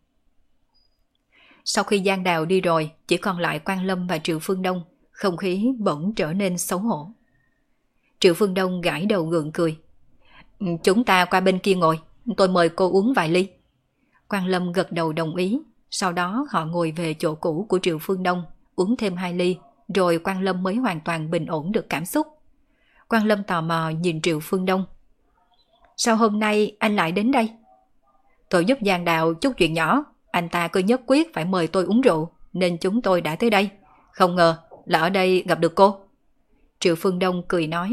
Sau khi Giang Đào đi rồi, chỉ còn lại Quan Lâm và Triệu Phương Đông, không khí bỗng trở nên xấu hổ. Triệu Phương Đông gãi đầu gượng cười: Chúng ta qua bên kia ngồi, tôi mời cô uống vài ly. Quan Lâm gật đầu đồng ý, sau đó họ ngồi về chỗ cũ của Triệu Phương Đông, uống thêm 2 ly, rồi Quan Lâm mới hoàn toàn bình ổn được cảm xúc. Quan Lâm tò mò nhìn Triệu Phương Đông: Sao hôm nay anh lại đến đây? Tôi giúp Giang Đào chút chuyện nhỏ, anh ta cứ nhất quyết phải mời tôi uống rượu, nên chúng tôi đã tới đây. Không ngờ là ở đây gặp được cô. Triệu Phương Đông cười nói.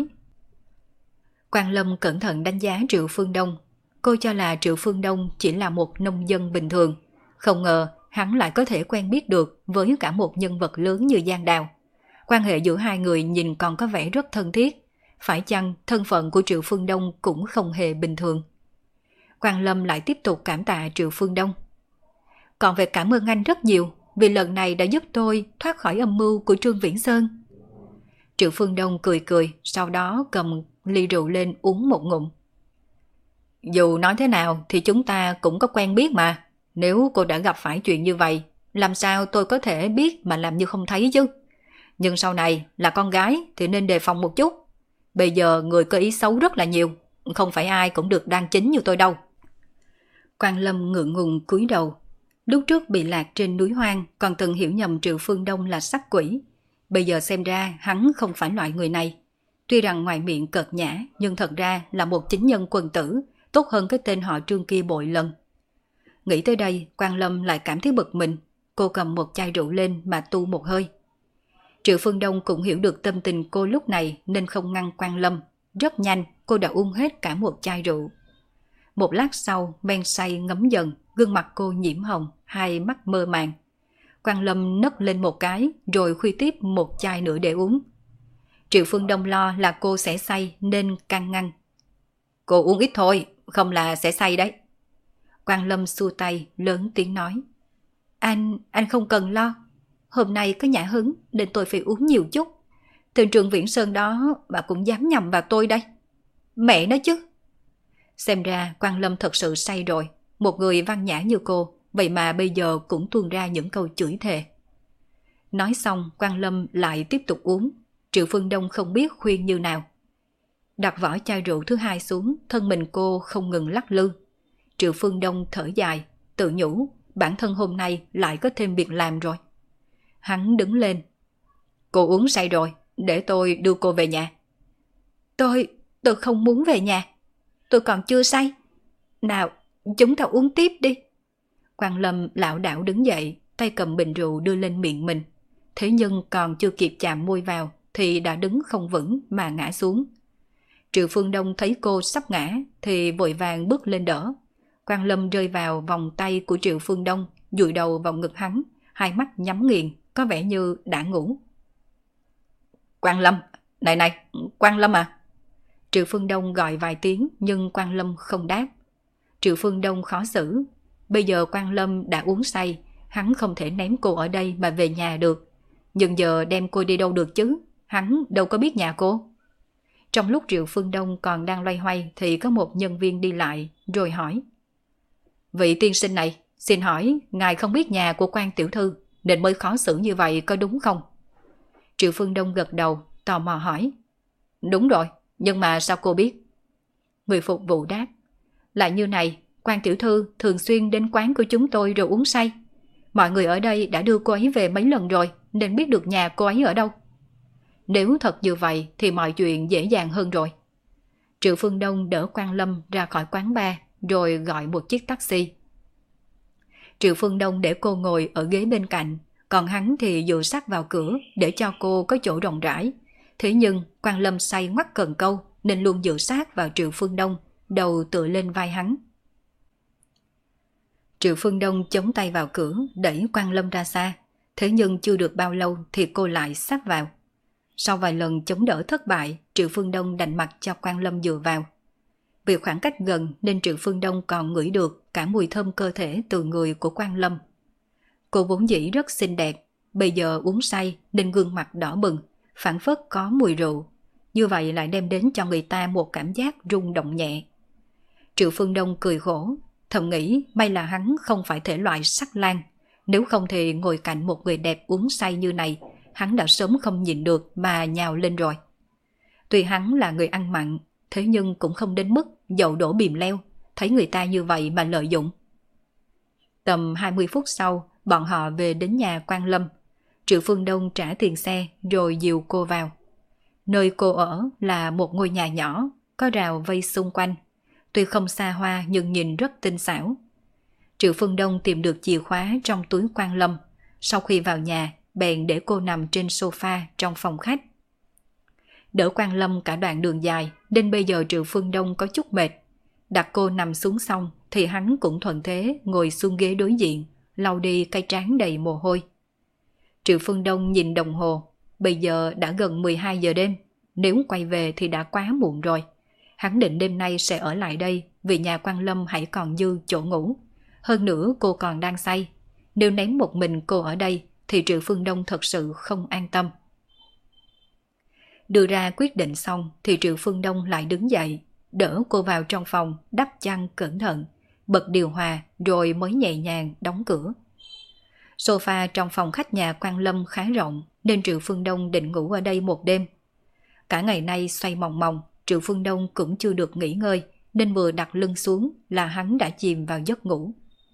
Quan Lâm cẩn thận đánh giá Triệu Phương Đông. Cô cho là Triệu Phương Đông chỉ là một nông dân bình thường. Không ngờ hắn lại có thể quen biết được với cả một nhân vật lớn như Giang Đào. Quan hệ giữa hai người nhìn còn có vẻ rất thân thiết. Phải chăng thân phận của Triệu Phương Đông cũng không hề bình thường? Quan Lâm lại tiếp tục cảm tạ Triệu Phương Đông. Còn về cảm ơn anh rất nhiều, vì lần này đã giúp tôi thoát khỏi âm mưu của Trương Viễn Sơn. Triệu Phương Đông cười cười, sau đó cầm ly rượu lên uống một ngụm. Dù nói thế nào thì chúng ta cũng có quen biết mà. Nếu cô đã gặp phải chuyện như vậy, làm sao tôi có thể biết mà làm như không thấy chứ? Nhưng sau này là con gái thì nên đề phòng một chút. Bây giờ người có ý xấu rất là nhiều, không phải ai cũng được đoan chính như tôi đâu. Quan Lâm ngượng ngùng cúi đầu. Lúc trước bị lạc trên núi hoang còn từng hiểu nhầm Triệu Phương Đông là sắc quỷ. Bây giờ xem ra hắn không phải loại người này. Tuy rằng ngoài miệng cợt nhã, nhưng thật ra là một chính nhân quân tử, tốt hơn cái tên họ Trương kia bội lần. Nghĩ tới đây, Quan Lâm lại cảm thấy bực mình. Cô cầm một chai rượu lên mà tu một hơi. Triệu Phương Đông cũng hiểu được tâm tình cô lúc này nên không ngăn Quan Lâm. Rất nhanh, cô đã uống hết cả một chai rượu. Một lát sau, men say ngấm dần, gương mặt cô nhiễm hồng, hai mắt mơ màng. Quan Lâm nấc lên một cái, rồi khuy tiếp một chai nữa để uống. Triệu Phương Đông lo là cô sẽ say nên can ngăn. Cô uống ít thôi, không là sẽ say đấy. Quan Lâm xua tay, lớn tiếng nói. Anh không cần lo. Hôm nay có nhã hứng nên tôi phải uống nhiều chút. Tên Trương Viễn Sơn đó mà cũng dám nhầm vào tôi đây. Mẹ nó chứ. Xem ra Quan Lâm thật sự say rồi. Một người văn nhã như cô, vậy mà bây giờ cũng tuôn ra những câu chửi thề. Nói xong, Quan Lâm lại tiếp tục uống. Triệu Phương Đông không biết khuyên như nào. Đặt vỏ chai rượu thứ hai xuống, thân mình cô không ngừng lắc lư. Triệu Phương Đông thở dài, tự nhủ, bản thân hôm nay lại có thêm việc làm rồi. Hắn đứng lên. Cô uống say rồi, để tôi đưa cô về nhà. Tôi không muốn về nhà. Tôi còn chưa say. Nào, chúng ta uống tiếp đi. Quan Lâm lảo đảo đứng dậy, tay cầm bình rượu đưa lên miệng mình. Thế nhưng còn chưa kịp chạm môi vào thì đã đứng không vững mà ngã xuống. Triệu Phương Đông thấy cô sắp ngã thì vội vàng bước lên đỡ. Quan Lâm rơi vào vòng tay của Triệu Phương Đông, dụi đầu vào ngực hắn, hai mắt nhắm nghiền, có vẻ như đã ngủ. Quan Lâm, này, Quan Lâm à? Triệu Phương Đông gọi vài tiếng nhưng Quan Lâm không đáp. Triệu Phương Đông khó xử. Bây giờ Quan Lâm đã uống say, hắn không thể ném cô ở đây mà về nhà được. Nhưng giờ đem cô đi đâu được chứ, hắn đâu có biết nhà cô. Trong lúc Triệu Phương Đông còn đang loay hoay thì có một nhân viên đi lại rồi hỏi. Vị tiên sinh này, xin hỏi ngài không biết nhà của Quan tiểu thư nên mới khó xử như vậy có đúng không? Triệu Phương Đông gật đầu, tò mò hỏi. Đúng rồi, nhưng mà sao cô biết? Người phục vụ đáp. Lại như này, Quan tiểu thư thường xuyên đến quán của chúng tôi rồi uống say. Mọi người ở đây đã đưa cô ấy về mấy lần rồi nên biết được nhà cô ấy ở đâu. Nếu thật như vậy thì mọi chuyện dễ dàng hơn rồi. Triệu Phương Đông đỡ Quan Lâm ra khỏi quán bar rồi gọi một chiếc taxi. Triệu Phương Đông để cô ngồi ở ghế bên cạnh, còn hắn thì dựa sát vào cửa để cho cô có chỗ rộng rãi. Thế nhưng Quan Lâm say ngoắt cần câu nên luôn dựa sát vào Triệu Phương Đông, đầu tựa lên vai hắn. Triệu Phương Đông chống tay vào cửa đẩy Quan Lâm ra xa, thế nhưng chưa được bao lâu thì cô lại sát vào. Sau vài lần chống đỡ thất bại, Triệu Phương Đông đành mặc cho Quan Lâm dựa vào. Vì khoảng cách gần nên Triệu Phương Đông còn ngửi được cả mùi thơm cơ thể từ người của Quan Lâm. Cô vốn dĩ rất xinh đẹp, bây giờ uống say nên gương mặt đỏ bừng, phảng phất có mùi rượu. Như vậy lại đem đến cho người ta một cảm giác rung động nhẹ. Triệu Phương Đông cười khổ, thầm nghĩ may là hắn không phải thể loại sắc lang. Nếu không thì ngồi cạnh một người đẹp uống say như này, hắn đã sớm không nhịn được mà nhào lên rồi. Tuy hắn là người ăn mặn, thế nhưng cũng không đến mức dậu đổ bìm leo, thấy người ta như vậy mà lợi dụng. Tầm 20 phút sau, bọn họ về đến nhà Quan Lâm. Triệu Phương Đông trả tiền xe rồi dìu cô vào. Nơi cô ở là một ngôi nhà nhỏ, có rào vây xung quanh. Tuy không xa hoa nhưng nhìn rất tinh xảo. Triệu Phương Đông tìm được chìa khóa trong túi Quan Lâm. Sau khi vào nhà, bèn để cô nằm trên sofa trong phòng khách. Đỡ Quan Lâm cả đoạn đường dài nên bây giờ Triệu Phương Đông có chút mệt. Đặt cô nằm xuống xong thì hắn cũng thuận thế ngồi xuống ghế đối diện, lau đi cái trán đầy mồ hôi. Triệu Phương Đông nhìn đồng hồ, bây giờ đã gần 12 giờ đêm, nếu quay về thì đã quá muộn rồi. Hắn định đêm nay sẽ ở lại đây vì nhà Quan Lâm hãy còn dư chỗ ngủ. Hơn nữa cô còn đang say, nếu ném một mình cô ở đây thì Triệu Phương Đông thật sự không an tâm. Đưa ra quyết định xong thì Triệu Phương Đông lại đứng dậy, đỡ cô vào trong phòng, đắp chăn cẩn thận, bật điều hòa rồi mới nhẹ nhàng đóng cửa. Sofa trong phòng khách nhà Quan Lâm khá rộng nên Triệu Phương Đông định ngủ ở đây một đêm. Cả ngày nay xoay mòng mòng, Triệu Phương Đông cũng chưa được nghỉ ngơi nên vừa đặt lưng xuống là hắn đã chìm vào giấc ngủ.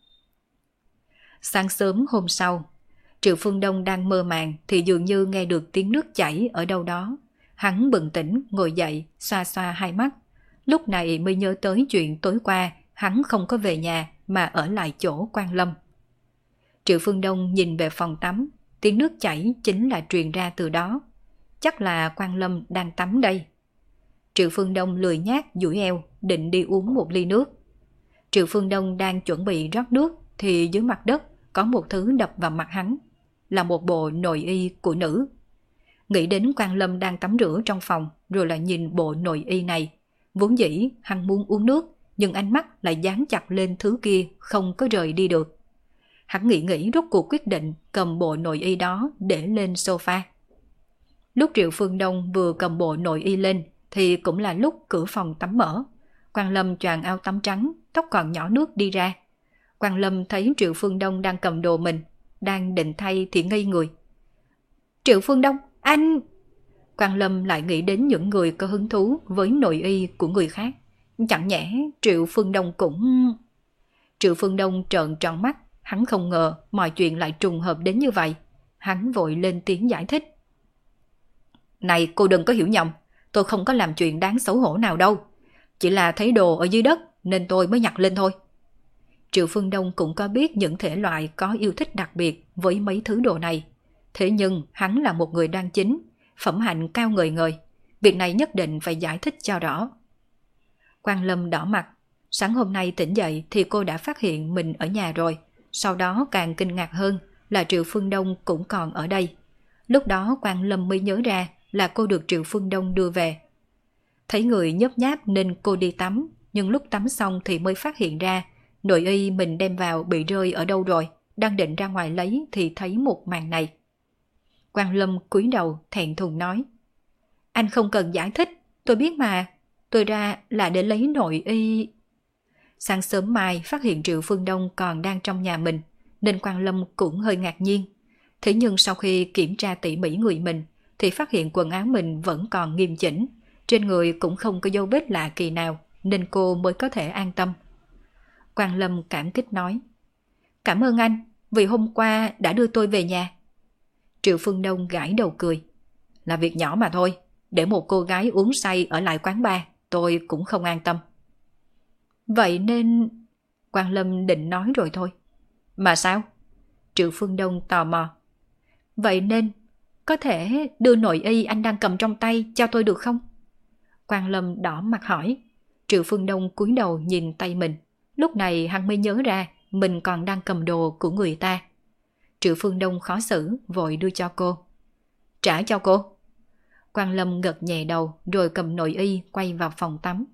Sáng sớm hôm sau, Triệu Phương Đông đang mơ màng thì dường như nghe được tiếng nước chảy ở đâu đó. Hắn bừng tỉnh, ngồi dậy, xoa xoa hai mắt. Lúc này mới nhớ tới chuyện tối qua hắn không có về nhà mà ở lại chỗ Quan Lâm. Triệu Phương Đông nhìn về phòng tắm, tiếng nước chảy chính là truyền ra từ đó. Chắc là Quan Lâm đang tắm đây. Triệu Phương Đông lười nhác duỗi eo, định đi uống một ly nước. Triệu Phương Đông đang chuẩn bị rót nước thì dưới mặt đất có một thứ đập vào mặt hắn, là một bộ nội y của nữ. Nghĩ đến Quan Lâm đang tắm rửa trong phòng rồi lại nhìn bộ nội y này. Vốn dĩ hắn muốn uống nước nhưng ánh mắt lại dán chặt lên thứ kia không có rời đi được. Hắn nghĩ rốt cuộc quyết định cầm bộ nội y đó để lên sofa. Lúc Triệu Phương Đông vừa cầm bộ nội y lên thì cũng là lúc cửa phòng tắm mở. Quan Lâm choàng áo tắm trắng, tóc còn nhỏ nước đi ra. Quan Lâm thấy Triệu Phương Đông đang cầm đồ mình, đang định thay thì ngây người. Triệu Phương Đông, anh... Quan Lâm lại nghĩ đến những người có hứng thú với nội y của người khác. Chẳng nhẽ Triệu Phương Đông cũng... Triệu Phương Đông trợn tròn mắt, hắn không ngờ mọi chuyện lại trùng hợp đến như vậy. Hắn vội lên tiếng giải thích. Này cô đừng có hiểu nhầm, tôi không có làm chuyện đáng xấu hổ nào đâu. Chỉ là thấy đồ ở dưới đất nên tôi mới nhặt lên thôi. Triệu Phương Đông cũng có biết những thể loại có yêu thích đặc biệt với mấy thứ đồ này. Thế nhưng hắn là một người đoan chính, phẩm hạnh cao ngời ngời. Việc này nhất định phải giải thích cho rõ. Quan Lâm đỏ mặt. Sáng hôm nay tỉnh dậy thì cô đã phát hiện mình ở nhà rồi. Sau đó càng kinh ngạc hơn là Triệu Phương Đông cũng còn ở đây. Lúc đó Quan Lâm mới nhớ ra là cô được Triệu Phương Đông đưa về. Thấy người nhớp nháp nên cô đi tắm, nhưng lúc tắm xong thì mới phát hiện ra Nội y mình đem vào bị rơi ở đâu rồi, đang định ra ngoài lấy thì thấy một màn này. Quang Lâm cúi đầu thẹn thùng nói. Anh không cần giải thích, tôi biết mà, tôi ra là để lấy nội y. Sáng sớm mai phát hiện Triệu Phương Đông còn đang trong nhà mình, nên Quang Lâm cũng hơi ngạc nhiên. Thế nhưng sau khi kiểm tra tỉ mỉ người mình, thì phát hiện quần áo mình vẫn còn nghiêm chỉnh, trên người cũng không có dấu vết lạ kỳ nào, nên cô mới có thể an tâm. Quang Lâm cảm kích nói. Cảm ơn anh, vì hôm qua đã đưa tôi về nhà. Triệu Phương Đông gãi đầu cười. Là việc nhỏ mà thôi, để một cô gái uống say ở lại quán bar, tôi cũng không an tâm. Vậy nên... Quang Lâm định nói rồi thôi. Mà sao? Triệu Phương Đông tò mò. Vậy nên, có thể đưa nội y anh đang cầm trong tay cho tôi được không? Quang Lâm đỏ mặt hỏi. Triệu Phương Đông cúi đầu nhìn tay mình. Lúc này hắn mới nhớ ra mình còn đang cầm đồ của người ta. Triệu Phương Đông khó xử, vội đưa cho cô. Trả cho cô. Quang Lâm gật nhẹ đầu rồi cầm nội y quay vào phòng tắm.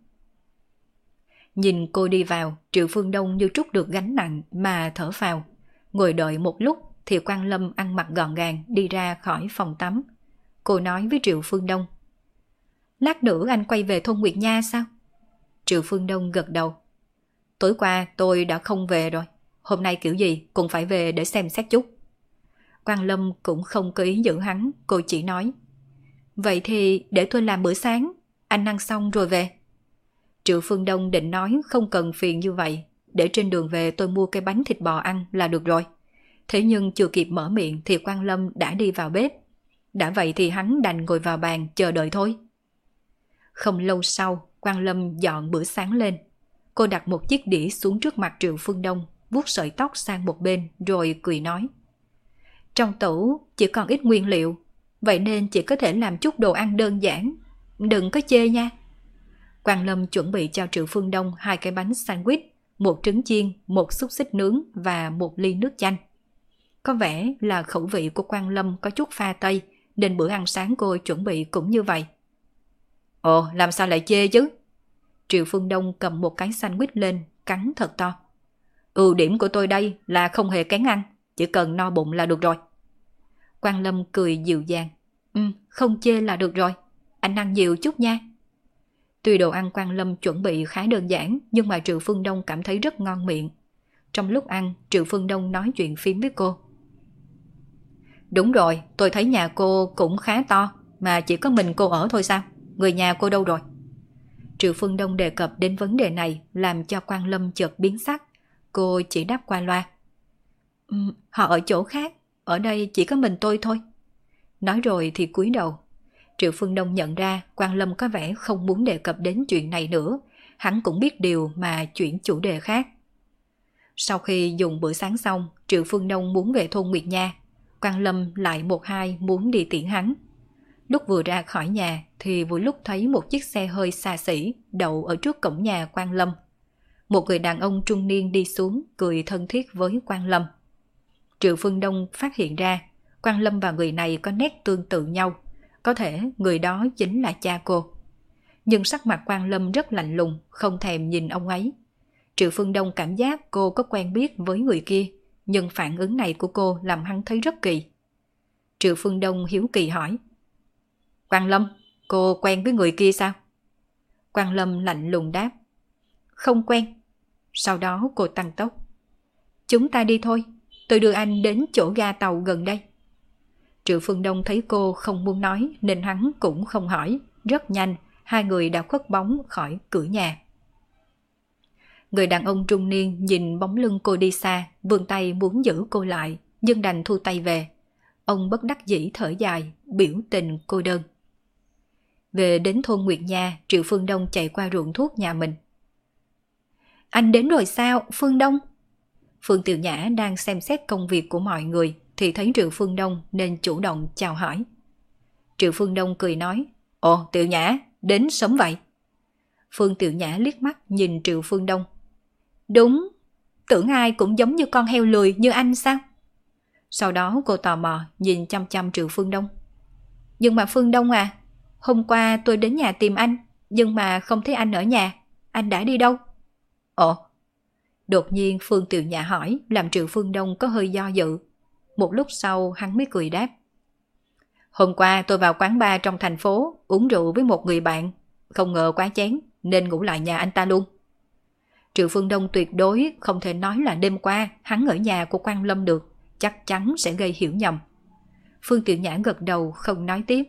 Nhìn cô đi vào, Triệu Phương Đông như trút được gánh nặng mà thở phào. Ngồi đợi một lúc thì Quang Lâm ăn mặc gọn gàng đi ra khỏi phòng tắm. Cô nói với Triệu Phương Đông. Lát nữa anh quay về thôn Nguyệt Nha sao? Triệu Phương Đông gật đầu. Tối qua tôi đã không về rồi. Hôm nay kiểu gì cũng phải về để xem xét chút. Quang Lâm cũng không có ý giữ hắn, cô chỉ nói. Vậy thì để tôi làm bữa sáng, anh ăn xong rồi về. Triệu Phương Đông định nói không cần phiền như vậy, để trên đường về tôi mua cái bánh thịt bò ăn là được rồi. Thế nhưng chưa kịp mở miệng thì Quang Lâm đã đi vào bếp. Đã vậy thì hắn đành ngồi vào bàn chờ đợi thôi. Không lâu sau, Quang Lâm dọn bữa sáng lên. Cô đặt một chiếc đĩa xuống trước mặt Triệu Phương Đông, vuốt sợi tóc sang một bên rồi cười nói. Trong tủ chỉ còn ít nguyên liệu, vậy nên chỉ có thể làm chút đồ ăn đơn giản. Đừng có chê nha. Quang Lâm chuẩn bị cho Triệu Phương Đông 2 cái bánh sandwich, một trứng chiên, một xúc xích nướng và một ly nước chanh. Có vẻ là khẩu vị của Quang Lâm có chút pha tây, nên bữa ăn sáng cô chuẩn bị cũng như vậy. Ồ, làm sao lại chê chứ? Triệu Phương Đông cầm một cái sandwich lên, cắn thật to. Ưu điểm của tôi đây là không hề kén ăn, chỉ cần no bụng là được rồi. Quang Lâm cười dịu dàng. Không chê là được rồi, anh ăn nhiều chút nha. Tuy đồ ăn Quang Lâm chuẩn bị khá đơn giản, nhưng mà Triệu Phương Đông cảm thấy rất ngon miệng. Trong lúc ăn, Triệu Phương Đông nói chuyện phím với cô. Đúng rồi, tôi thấy nhà cô cũng khá to, mà chỉ có mình cô ở thôi sao? Người nhà cô đâu rồi? Triệu Phương Đông đề cập đến vấn đề này làm cho Quang Lâm chợt biến sắc. Cô chỉ đáp qua loa. Họ ở chỗ khác, ở đây chỉ có mình tôi thôi. Nói rồi thì cúi đầu. Triệu Phương Đông nhận ra Quang Lâm có vẻ không muốn đề cập đến chuyện này nữa. Hắn cũng biết điều mà chuyển chủ đề khác. Sau khi dùng bữa sáng xong, Triệu Phương Đông muốn về thôn Nguyệt Nha. Quang Lâm lại một hai muốn đi tiễn hắn. Lúc vừa ra khỏi nhà thì vừa lúc thấy một chiếc xe hơi xa xỉ đậu ở trước cổng nhà Quang Lâm. Một người đàn ông trung niên đi xuống cười thân thiết với Quang Lâm. Triệu Phương Đông phát hiện ra Quang Lâm và người này có nét tương tự nhau. Có thể người đó chính là cha cô. Nhưng sắc mặt Quang Lâm rất lạnh lùng, không thèm nhìn ông ấy. Triệu Phương Đông cảm giác cô có quen biết với người kia, nhưng phản ứng này của cô làm hắn thấy rất kỳ. Triệu Phương Đông hiếu kỳ hỏi. Quang Lâm, cô quen với người kia sao? Quang Lâm lạnh lùng đáp. Không quen. Sau đó cô tăng tốc. Chúng ta đi thôi, tôi đưa anh đến chỗ ga tàu gần đây. Triệu Phương Đông thấy cô không muốn nói nên hắn cũng không hỏi. Rất nhanh, hai người đã khuất bóng khỏi cửa nhà. Người đàn ông trung niên nhìn bóng lưng cô đi xa, vươn tay muốn giữ cô lại, nhưng đành thu tay về. Ông bất đắc dĩ thở dài, biểu tình cô đơn. Về đến thôn Nguyệt Nha, Triệu Phương Đông chạy qua ruộng thuốc nhà mình. Anh đến rồi sao, Phương Đông? Phương Tiểu Nhã đang xem xét công việc của mọi người thì thấy Triệu Phương Đông nên chủ động chào hỏi. Triệu Phương Đông cười nói. Ồ, Tiểu Nhã, đến sớm vậy. Phương Tiểu Nhã liếc mắt nhìn Triệu Phương Đông. Đúng, tưởng ai cũng giống như con heo lười như anh sao? Sau đó cô tò mò nhìn chăm chăm Triệu Phương Đông. Nhưng mà Phương Đông à, hôm qua tôi đến nhà tìm anh, nhưng mà không thấy anh ở nhà. Anh đã đi đâu? Ồ, Đột nhiên Phương Tiểu Nhã hỏi làm Triệu Phương Đông có hơi do dự. Một lúc sau hắn mới cười đáp. Hôm qua tôi vào quán bar trong thành phố uống rượu với một người bạn. Không ngờ quá chén nên ngủ lại nhà anh ta luôn. Triệu Phương Đông tuyệt đối không thể nói là đêm qua hắn ở nhà của Quan Lâm được. Chắc chắn sẽ gây hiểu nhầm. Phương Tiểu Nhã gật đầu không nói tiếp.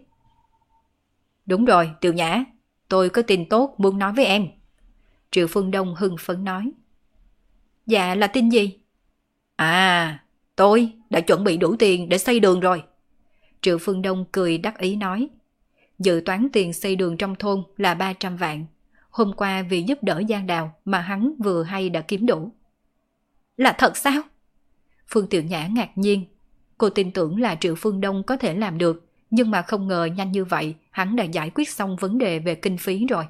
Đúng rồi Tiểu Nhã, tôi có tin tốt muốn nói với em. Triệu Phương Đông hưng phấn nói. Dạ là tin gì? À, tôi đã chuẩn bị đủ tiền để xây đường rồi. Triệu Phương Đông cười đắc ý nói. Dự toán tiền xây đường trong thôn là 300 vạn. Hôm qua vì giúp đỡ Giang Đào mà hắn vừa hay đã kiếm đủ. Là thật sao? Phương Tiểu Nhã ngạc nhiên. Cô tin tưởng là Triệu Phương Đông có thể làm được, nhưng mà không ngờ nhanh như vậy hắn đã giải quyết xong vấn đề về kinh phí rồi.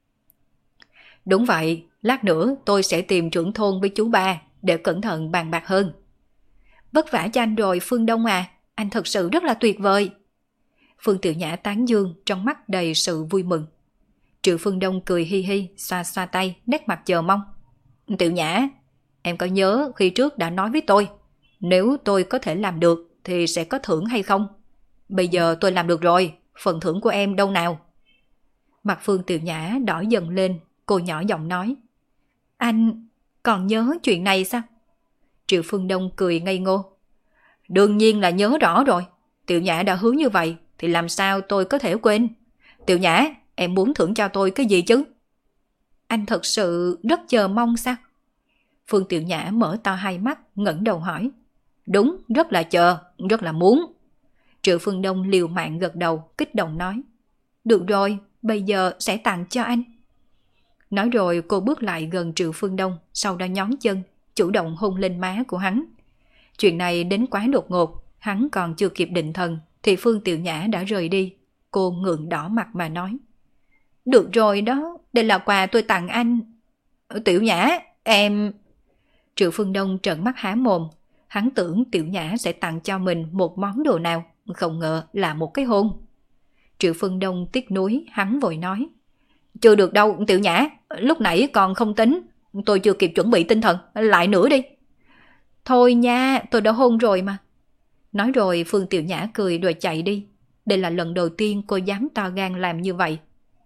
Đúng vậy, lát nữa tôi sẽ tìm trưởng thôn với chú ba để cẩn thận bàn bạc hơn. Vất vả cho anh rồi Phương Đông à, anh thật sự rất là tuyệt vời. Phương Tiểu Nhã tán dương trong mắt đầy sự vui mừng. Triệu Phương Đông cười hi hi, xoa xoa tay, nét mặt chờ mong. Tiểu Nhã, em có nhớ khi trước đã nói với tôi, nếu tôi có thể làm được thì sẽ có thưởng hay không? Bây giờ tôi làm được rồi, phần thưởng của em đâu nào? Mặt Phương Tiểu Nhã đỏ dần lên, cô nhỏ giọng nói. Anh còn nhớ chuyện này sao? Triệu Phương Đông cười ngây ngô. Đương nhiên là nhớ rõ rồi. Tiểu Nhã đã hứa như vậy thì làm sao tôi có thể quên? Tiểu Nhã, em muốn thưởng cho tôi cái gì chứ? Anh thật sự rất chờ mong sao? Phương Tiểu Nhã mở to hai mắt, ngẩng đầu hỏi. Đúng, rất là chờ, rất là muốn. Triệu Phương Đông liều mạng gật đầu, kích động nói. Được rồi, bây giờ sẽ tặng cho anh. Nói rồi cô bước lại gần Triệu Phương Đông, sau đó nhón chân, chủ động hôn lên má của hắn. Chuyện này đến quá đột ngột, hắn còn chưa kịp định thần, thì Phương Tiểu Nhã đã rời đi. Cô ngượng đỏ mặt mà nói. Được rồi đó, đây là quà tôi tặng anh. Tiểu Nhã, em... Triệu Phương Đông trợn mắt há mồm. Hắn tưởng Tiểu Nhã sẽ tặng cho mình một món đồ nào, không ngờ là một cái hôn. Triệu Phương Đông tiếc nuối, hắn vội nói. Chưa được đâu Tiểu Nhã, lúc nãy còn không tính, tôi chưa kịp chuẩn bị tinh thần, lại nữa đi. Thôi nha, tôi đã hôn rồi mà. Nói rồi Phương Tiểu Nhã cười rồi chạy đi. Đây là lần đầu tiên cô dám to gan làm như vậy.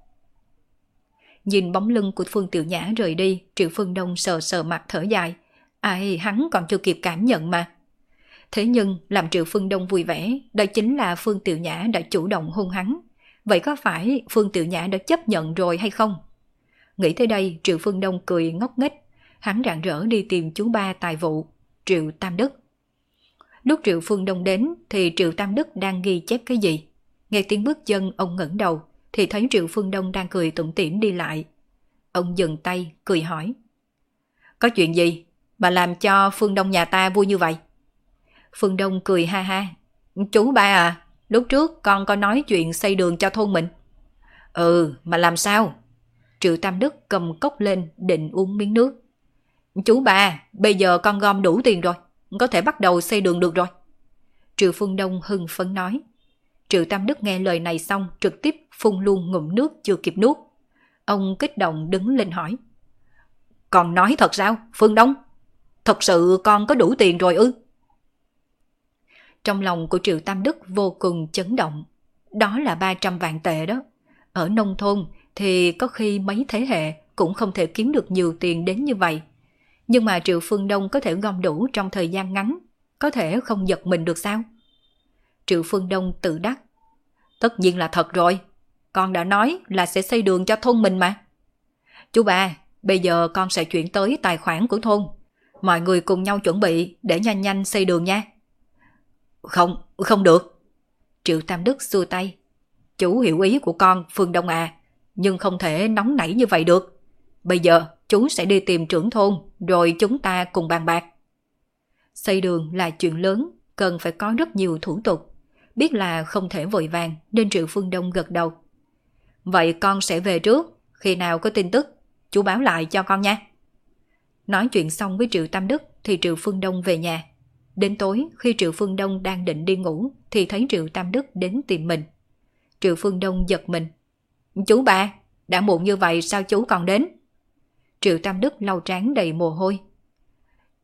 Nhìn bóng lưng của Phương Tiểu Nhã rời đi, Triệu Phương Đông sờ sờ mặt thở dài. Ai, hắn còn chưa kịp cảm nhận mà. Thế nhưng làm Triệu Phương Đông vui vẻ, đó chính là Phương Tiểu Nhã đã chủ động hôn hắn. Vậy có phải Phương Tiểu Nhã đã chấp nhận rồi hay không? Nghĩ tới đây Triệu Phương Đông cười ngốc nghếch. Hắn rạng rỡ đi tìm chú ba tài vụ, Triệu Tam Đức. Lúc Triệu Phương Đông đến thì Triệu Tam Đức đang ghi chép cái gì. Nghe tiếng bước chân ông ngẩng đầu thì thấy Triệu Phương Đông đang cười tủm tỉm đi lại. Ông dừng tay cười hỏi. Có chuyện gì mà làm cho Phương Đông nhà ta vui như vậy? Phương Đông cười ha ha. Chú ba à, lúc trước con có nói chuyện xây đường cho thôn mình. Ừ, mà làm sao? Triệu Tam Đức cầm cốc lên định uống miếng nước. Chú ba, bây giờ con gom đủ tiền rồi, có thể bắt đầu xây đường được rồi. Triệu Phương Đông hưng phấn nói. Triệu Tam Đức nghe lời này xong trực tiếp phun luôn ngụm nước chưa kịp nuốt. Ông kích động đứng lên hỏi. Con nói thật sao, Phương Đông? Thật sự con có đủ tiền rồi ư? Trong lòng của Triệu Tam Đức vô cùng chấn động. Đó là 300 vạn tệ đó. Ở nông thôn thì có khi mấy thế hệ cũng không thể kiếm được nhiều tiền đến như vậy. Nhưng mà Triệu Phương Đông có thể gom đủ trong thời gian ngắn, có thể không giật mình được sao? Triệu Phương Đông tự đắc. Tất nhiên là thật rồi. Con đã nói là sẽ xây đường cho thôn mình mà. Chú ba, bây giờ con sẽ chuyển tới tài khoản của thôn. Mọi người cùng nhau chuẩn bị để nhanh nhanh xây đường nha. Không, không được. Triệu Tam Đức xua tay. Chú hiểu ý của con, Phương Đông à, nhưng không thể nóng nảy như vậy được. Bây giờ chú sẽ đi tìm trưởng thôn, rồi chúng ta cùng bàn bạc. Xây đường là chuyện lớn, cần phải có rất nhiều thủ tục. Biết là không thể vội vàng nên Triệu Phương Đông gật đầu. Vậy con sẽ về trước, khi nào có tin tức, chú báo lại cho con nha. Nói chuyện xong với Triệu Tam Đức thì Triệu Phương Đông về nhà. Đến tối khi Triệu Phương Đông đang định đi ngủ thì thấy Triệu Tam Đức đến tìm mình. Triệu Phương Đông giật mình. Chú ba, đã muộn như vậy sao chú còn đến? Triệu Tam Đức lau trán đầy mồ hôi.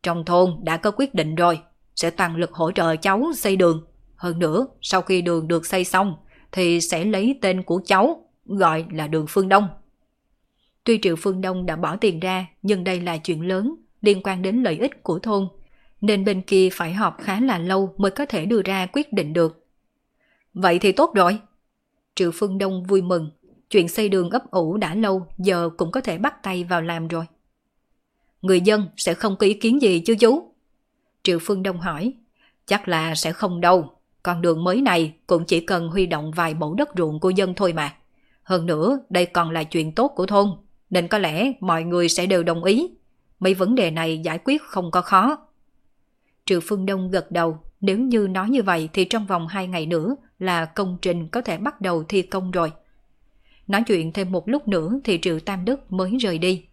Trong thôn đã có quyết định rồi, sẽ toàn lực hỗ trợ cháu xây đường. Hơn nữa, sau khi đường được xây xong, thì sẽ lấy tên của cháu, gọi là đường Phương Đông. Tuy Triệu Phương Đông đã bỏ tiền ra, nhưng đây là chuyện lớn, liên quan đến lợi ích của thôn, nên bên kia phải họp khá là lâu mới có thể đưa ra quyết định được. Vậy thì tốt rồi. Triệu Phương Đông vui mừng, chuyện xây đường ấp ủ đã lâu, giờ cũng có thể bắt tay vào làm rồi. Người dân sẽ không có ý kiến gì chứ chú? Triệu Phương Đông hỏi. Chắc là sẽ không đâu, con đường mới này cũng chỉ cần huy động vài mẫu đất ruộng của dân thôi mà. Hơn nữa, đây còn là chuyện tốt của thôn, nên có lẽ mọi người sẽ đều đồng ý. Mấy vấn đề này giải quyết không có khó. Triệu Phương Đông gật đầu, nếu như nói như vậy thì trong vòng 2 ngày nữa là công trình có thể bắt đầu thi công rồi. Nói chuyện thêm một lúc nữa thì Triệu Tam Đức mới rời đi.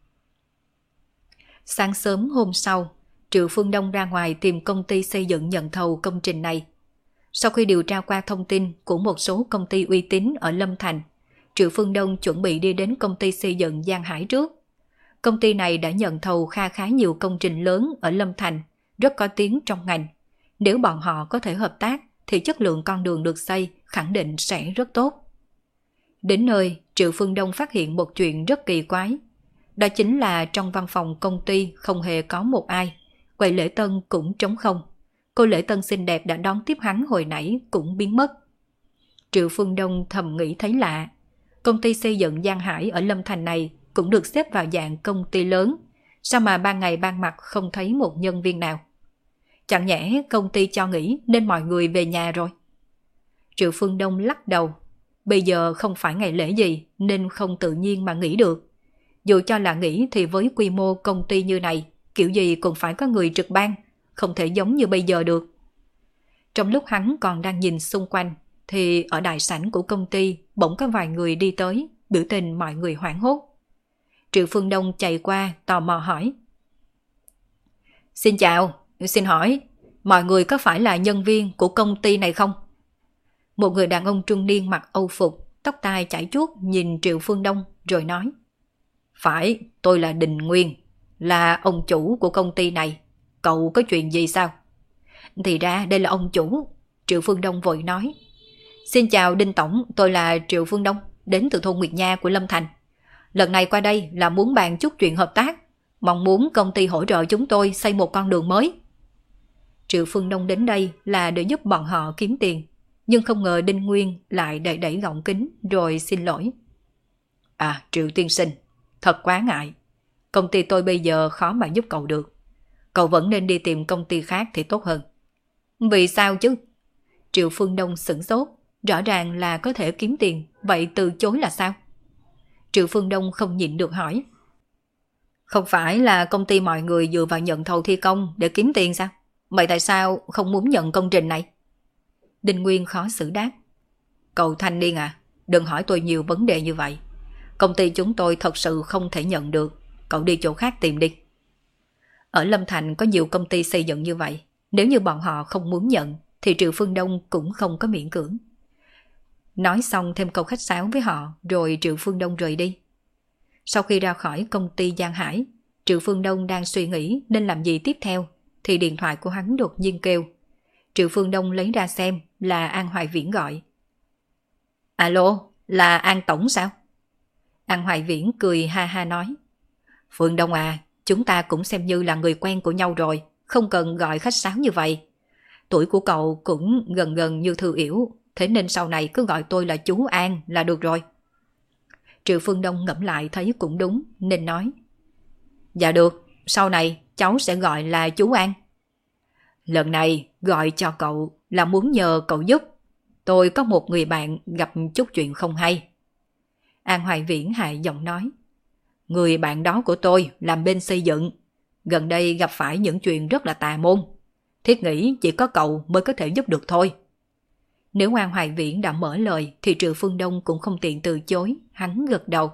Sáng sớm hôm sau, Triệu Phương Đông ra ngoài tìm công ty xây dựng nhận thầu công trình này. Sau khi điều tra qua thông tin của một số công ty uy tín ở Lâm Thành, Triệu Phương Đông chuẩn bị đi đến công ty xây dựng Giang Hải trước. Công ty này đã nhận thầu khá nhiều công trình lớn ở Lâm Thành, rất có tiếng trong ngành. Nếu bọn họ có thể hợp tác thì chất lượng con đường được xây khẳng định sẽ rất tốt. Đến nơi, Triệu Phương Đông phát hiện một chuyện rất kỳ quái. Đó chính là trong văn phòng công ty không hề có một ai, quầy lễ tân cũng trống không. Cô lễ tân xinh đẹp đã đón tiếp hắn hồi nãy cũng biến mất. Triệu Phương Đông thầm nghĩ thấy lạ. Công ty xây dựng Giang Hải ở Lâm Thành này cũng được xếp vào dạng công ty lớn. Sao mà ban ngày ban mặt không thấy một nhân viên nào? Chẳng nhẽ công ty cho nghỉ nên mọi người về nhà rồi? Triệu Phương Đông lắc đầu. Bây giờ không phải ngày lễ gì nên không tự nhiên mà nghỉ được. Dù cho là nghỉ thì với quy mô công ty như này, kiểu gì cũng phải có người trực ban, không thể giống như bây giờ được. Trong lúc hắn còn đang nhìn xung quanh, thì ở đại sảnh của công ty bỗng có vài người đi tới, biểu tình mọi người hoảng hốt. Triệu Phương Đông chạy qua tò mò hỏi. Xin chào, xin hỏi, mọi người có phải là nhân viên của công ty này không? Một người đàn ông trung niên mặc âu phục, tóc tai chải chuốt nhìn Triệu Phương Đông rồi nói. Phải, tôi là Đình Nguyên, là ông chủ của công ty này. Cậu có chuyện gì sao? Thì ra đây là ông chủ. Triệu Phương Đông vội nói. Xin chào Đinh Tổng, tôi là Triệu Phương Đông, đến từ thôn Nguyệt Nha của Lâm Thành. Lần này qua đây là muốn bàn chút chuyện hợp tác, mong muốn công ty hỗ trợ chúng tôi xây một con đường mới. Triệu Phương Đông đến đây là để giúp bọn họ kiếm tiền, nhưng không ngờ Đinh Nguyên lại đẩy gọng kính rồi xin lỗi. À, Triệu tiên sinh, thật quá ngại. Công ty tôi bây giờ khó mà giúp cậu được. Cậu vẫn nên đi tìm công ty khác thì tốt hơn. Vì sao chứ? Triệu Phương Đông sửng sốt. Rõ ràng là có thể kiếm tiền, vậy từ chối là sao? Triệu Phương Đông không nhịn được hỏi. Không phải là công ty mọi người dựa vào nhận thầu thi công để kiếm tiền sao? Vậy tại sao không muốn nhận công trình này? Đinh Nguyên khó xử đáp. Cậu thanh niên à, đừng hỏi tôi nhiều vấn đề như vậy. Công ty chúng tôi thật sự không thể nhận được. Cậu đi chỗ khác tìm đi. Ở Lâm Thành có nhiều công ty xây dựng như vậy. Nếu như bọn họ không muốn nhận thì Triệu Phương Đông cũng không có miễn cưỡng. Nói xong thêm câu khách sáo với họ rồi Triệu Phương Đông rời đi. Sau khi ra khỏi công ty Giang Hải, Triệu Phương Đông đang suy nghĩ nên làm gì tiếp theo thì điện thoại của hắn đột nhiên kêu. Triệu Phương Đông lấy ra xem là An Hoài Viễn gọi. Alo, là An Tổng sao? An Hoài Viễn cười ha ha nói. Phương Đông à, chúng ta cũng xem như là người quen của nhau rồi, không cần gọi khách sáo như vậy. Tuổi của cậu cũng gần như Thư Yểu, thế nên sau này cứ gọi tôi là chú An là được rồi. Triệu Phương Đông ngẫm lại thấy cũng đúng nên nói. Dạ được, sau này cháu sẽ gọi là chú An. Lần này gọi cho cậu là muốn nhờ cậu giúp. Tôi có một người bạn gặp chút chuyện không hay. An Hoài Viễn hạ giọng nói. Người bạn đó của tôi làm bên xây dựng. Gần đây gặp phải những chuyện rất là tà môn. Thiết nghĩ chỉ có cậu mới có thể giúp được thôi. Nếu An Hoài Viễn đã mở lời thì Triệu Phương Đông cũng không tiện từ chối, hắn gật đầu.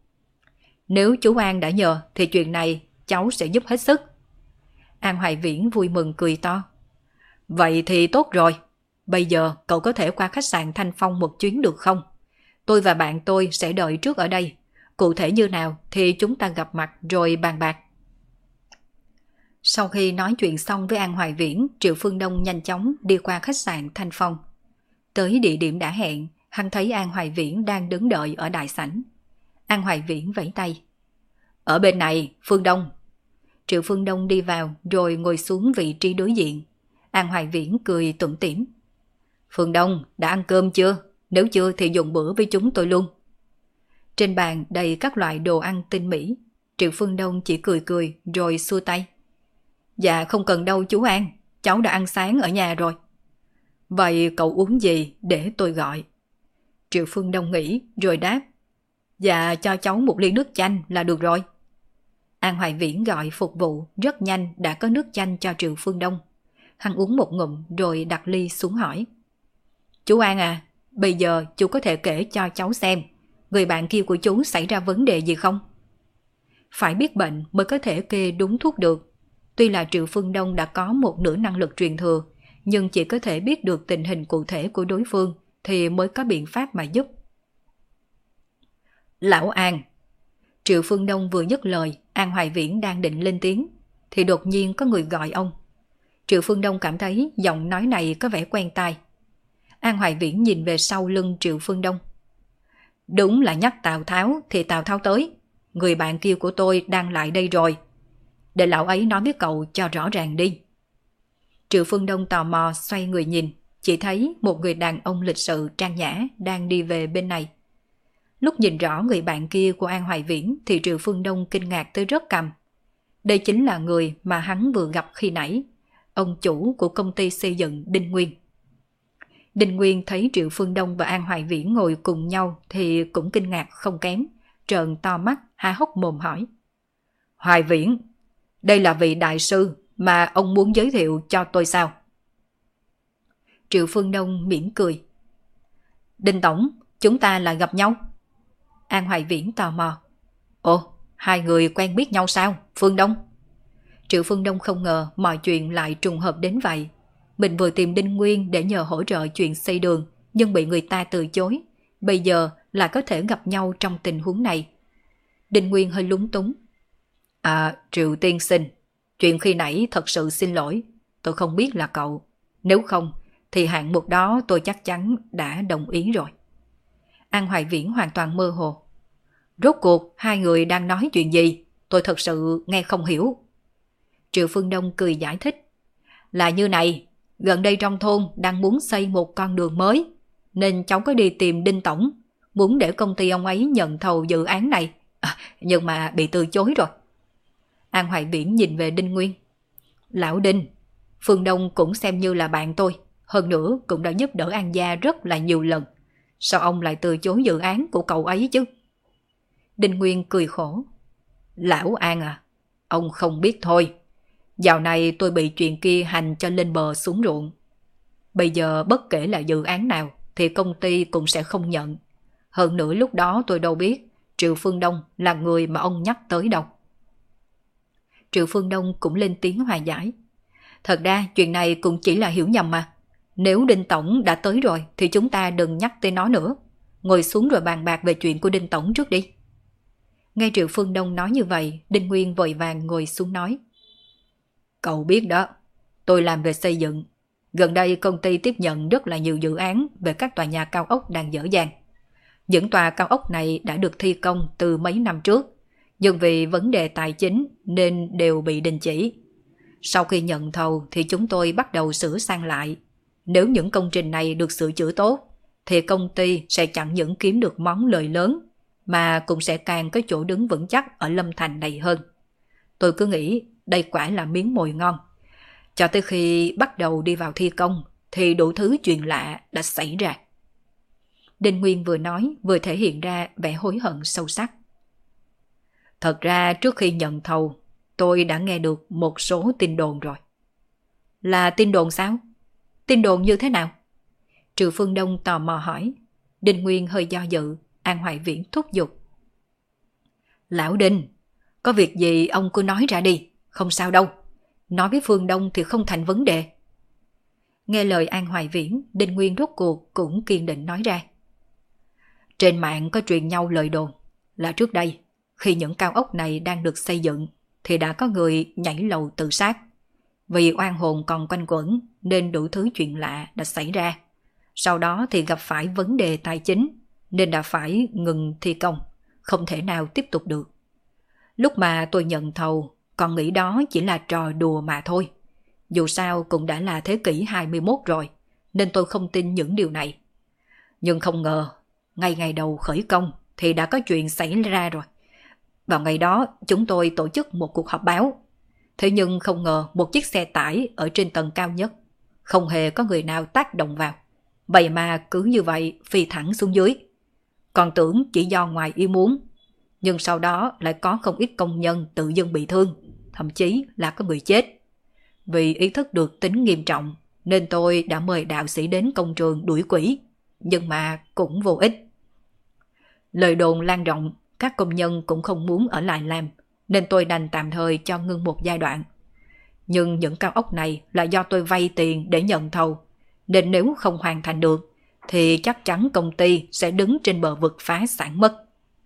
Nếu chú An đã nhờ thì chuyện này cháu sẽ giúp hết sức. An Hoài Viễn vui mừng cười to. Vậy thì tốt rồi, bây giờ cậu có thể qua khách sạn Thanh Phong một chuyến được không? Tôi và bạn tôi sẽ đợi trước ở đây. Cụ thể như nào thì chúng ta gặp mặt rồi bàn bạc. Sau khi nói chuyện xong với An Hoài Viễn, Triệu Phương Đông nhanh chóng đi qua khách sạn Thanh Phong. Tới địa điểm đã hẹn, hắn thấy An Hoài Viễn đang đứng đợi ở đại sảnh. An Hoài Viễn vẫy tay. Ở bên này, Phương Đông. Triệu Phương Đông đi vào rồi ngồi xuống vị trí đối diện. An Hoài Viễn cười tủm tỉm. Phương Đông, đã ăn cơm chưa? Nếu chưa thì dùng bữa với chúng tôi luôn. Trên bàn đầy các loại đồ ăn tinh mỹ. Triệu Phương Đông chỉ cười cười rồi xua tay. Dạ không cần đâu chú An, cháu đã ăn sáng ở nhà rồi. Vậy cậu uống gì để tôi gọi? Triệu Phương Đông nghĩ rồi đáp. Dạ cho cháu một ly nước chanh là được rồi. An Hoài Viễn gọi phục vụ, rất nhanh đã có nước chanh cho Triệu Phương Đông. Hắn uống một ngụm rồi đặt ly xuống hỏi. Chú An à, bây giờ chú có thể kể cho cháu xem, người bạn kia của chú xảy ra vấn đề gì không? Phải biết bệnh mới có thể kê đúng thuốc được. Tuy là Triệu Phương Đông đã có một nửa năng lực truyền thừa, nhưng chỉ có thể biết được tình hình cụ thể của đối phương thì mới có biện pháp mà giúp. Lão An. Triệu Phương Đông vừa dứt lời, An Hoài Viễn đang định lên tiếng, thì đột nhiên có người gọi ông. Triệu Phương Đông cảm thấy giọng nói này có vẻ quen tai. An Hoài Viễn nhìn về sau lưng Triệu Phương Đông. Đúng là nhắc Tào Tháo thì Tào Tháo tới. Người bạn kia của tôi đang lại đây rồi. Để lão ấy nói với cậu cho rõ ràng đi. Triệu Phương Đông tò mò xoay người nhìn, chỉ thấy một người đàn ông lịch sự trang nhã đang đi về bên này. Lúc nhìn rõ người bạn kia của An Hoài Viễn thì Triệu Phương Đông kinh ngạc tới rớt cằm. Đây chính là người mà hắn vừa gặp khi nãy, ông chủ của công ty xây dựng Đinh Nguyên. Đinh Nguyên thấy Triệu Phương Đông và An Hoài Viễn ngồi cùng nhau thì cũng kinh ngạc không kém, trợn to mắt há hốc mồm hỏi. Hoài Viễn, đây là vị đại sư mà ông muốn giới thiệu cho tôi sao? Triệu Phương Đông mỉm cười. Đinh Tổng, chúng ta lại gặp nhau. An Hoài Viễn tò mò. Ồ, hai người quen biết nhau sao, Phương Đông? Triệu Phương Đông không ngờ mọi chuyện lại trùng hợp đến vậy. Mình vừa tìm Đinh Nguyên để nhờ hỗ trợ chuyện xây đường, nhưng bị người ta từ chối. Bây giờ lại có thể gặp nhau trong tình huống này. Đinh Nguyên hơi lúng túng. Triệu tiên sinh, chuyện khi nãy thật sự xin lỗi. Tôi không biết là cậu. Nếu không, thì hạng mục đó tôi chắc chắn đã đồng ý rồi. An Hoài Viễn hoàn toàn mơ hồ. Rốt cuộc hai người đang nói chuyện gì? Tôi thật sự nghe không hiểu. Triệu Phương Đông cười giải thích. Là như này, gần đây trong thôn đang muốn xây một con đường mới, nên cháu có đi tìm Đinh Tổng, muốn để công ty ông ấy nhận thầu dự án này, nhưng mà bị từ chối rồi. An Hoài Viễn nhìn về Đinh Nguyên. Lão Đinh, Phương Đông cũng xem như là bạn tôi, hơn nữa cũng đã giúp đỡ An gia rất là nhiều lần. Sao ông lại từ chối dự án của cậu ấy chứ? Đinh Nguyên cười khổ. Lão An à, ông không biết thôi. Dạo này tôi bị chuyện kia hành cho lên bờ xuống ruộng. Bây giờ bất kể là dự án nào thì công ty cũng sẽ không nhận. Hơn nữa lúc đó tôi đâu biết Triệu Phương Đông là người mà ông nhắc tới đâu. Triệu Phương Đông cũng lên tiếng hòa giải. Thật ra chuyện này cũng chỉ là hiểu nhầm mà. Nếu Đinh Tổng đã tới rồi thì chúng ta đừng nhắc tới nó nữa. Ngồi xuống rồi bàn bạc về chuyện của Đinh Tổng trước đi. Nghe Triệu Phương Đông nói như vậy, Đinh Nguyên vội vàng ngồi xuống nói. Cậu biết đó, tôi làm về xây dựng. Gần đây công ty tiếp nhận rất là nhiều dự án về các tòa nhà cao ốc đang dở dang. Những tòa cao ốc này đã được thi công từ mấy năm trước, nhưng vì vấn đề tài chính nên đều bị đình chỉ. Sau khi nhận thầu thì chúng tôi bắt đầu sửa sang lại. Nếu những công trình này được sửa chữa tốt, thì công ty sẽ chẳng những kiếm được món lời lớn, mà cũng sẽ càng có chỗ đứng vững chắc ở Lâm Thành này hơn. Tôi cứ nghĩ đây quả là miếng mồi ngon. Cho tới khi bắt đầu đi vào thi công, thì đủ thứ chuyện lạ đã xảy ra. Đinh Nguyên vừa nói vừa thể hiện ra vẻ hối hận sâu sắc. Thật ra trước khi nhận thầu, tôi đã nghe được một số tin đồn rồi. Là tin đồn sao? Tin đồn như thế nào? Triệu Phương Đông tò mò hỏi. Đinh Nguyên hơi do dự, An Hoài Viễn thúc giục. Lão Đinh, có việc gì ông cứ nói ra đi, không sao đâu. Nói với Phương Đông thì không thành vấn đề. Nghe lời An Hoài Viễn, Đinh Nguyên rốt cuộc cũng kiên định nói ra. Trên mạng có truyền nhau lời đồn là trước đây, khi những cao ốc này đang được xây dựng, thì đã có người nhảy lầu tự sát. Vì oan hồn còn quanh quẩn nên đủ thứ chuyện lạ đã xảy ra. Sau đó thì gặp phải vấn đề tài chính nên đã phải ngừng thi công, không thể nào tiếp tục được. Lúc mà tôi nhận thầu còn nghĩ đó chỉ là trò đùa mà thôi. Dù sao cũng đã là thế kỷ 21 rồi, nên tôi không tin những điều này. Nhưng không ngờ, ngay ngày đầu khởi công thì đã có chuyện xảy ra rồi. Vào ngày đó, chúng tôi tổ chức một cuộc họp báo. Thế nhưng không ngờ một chiếc xe tải ở trên tầng cao nhất, không hề có người nào tác động vào. Vậy mà cứ như vậy phi thẳng xuống dưới. Còn tưởng chỉ do ngoài ý muốn. Nhưng sau đó lại có không ít công nhân tự dưng bị thương, thậm chí là có người chết. Vì ý thức được tính nghiêm trọng nên tôi đã mời đạo sĩ đến công trường đuổi quỷ, nhưng mà cũng vô ích. Lời đồn lan rộng, các công nhân cũng không muốn ở lại làm, nên tôi đành tạm thời cho ngưng một giai đoạn. Nhưng những cao ốc này là do tôi vay tiền để nhận thầu, nên nếu không hoàn thành được thì chắc chắn công ty sẽ đứng trên bờ vực phá sản mất.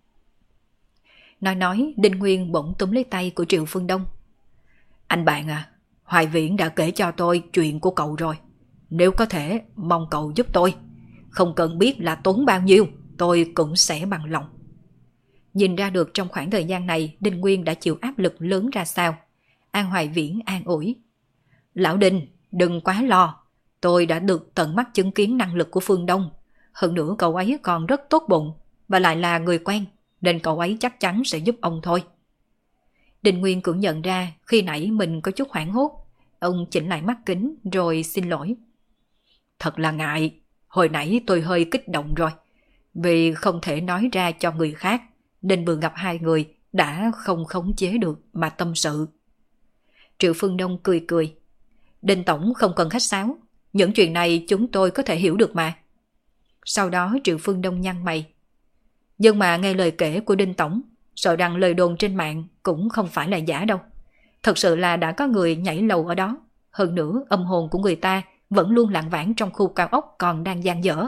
Nói, Đinh Nguyên bỗng túm lấy tay của Triệu Phương Đông. Anh bạn à, Hoài Viễn đã kể cho tôi chuyện của cậu rồi. Nếu có thể, mong cậu giúp tôi. Không cần biết là tốn bao nhiêu, tôi cũng sẽ bằng lòng. Nhìn ra được trong khoảng thời gian này Đinh Nguyên đã chịu áp lực lớn ra sao. An Hoài Viễn an ủi. Lão Đinh, đừng quá lo. Tôi đã được tận mắt chứng kiến năng lực của Phương Đông. Hơn nữa cậu ấy còn rất tốt bụng và lại là người quen, nên cậu ấy chắc chắn sẽ giúp ông thôi. Đinh Nguyên cũng nhận ra khi nãy mình có chút hoảng hốt. Ông chỉnh lại mắt kính rồi xin lỗi. Thật là ngại, hồi nãy tôi hơi kích động rồi. Vì không thể nói ra cho người khác, nên vừa gặp hai người đã không khống chế được mà tâm sự. Triệu Phương Đông cười cười. Đinh Tổng không cần khách sáo, những chuyện này chúng tôi có thể hiểu được mà. Sau đó Triệu Phương Đông nhăn mày. Nhưng mà nghe lời kể của Đinh Tổng, sợ rằng lời đồn trên mạng cũng không phải là giả đâu. Thật sự là đã có người nhảy lầu ở đó. Hơn nữa âm hồn của người ta vẫn luôn lảng vảng trong khu cao ốc còn đang dang dở.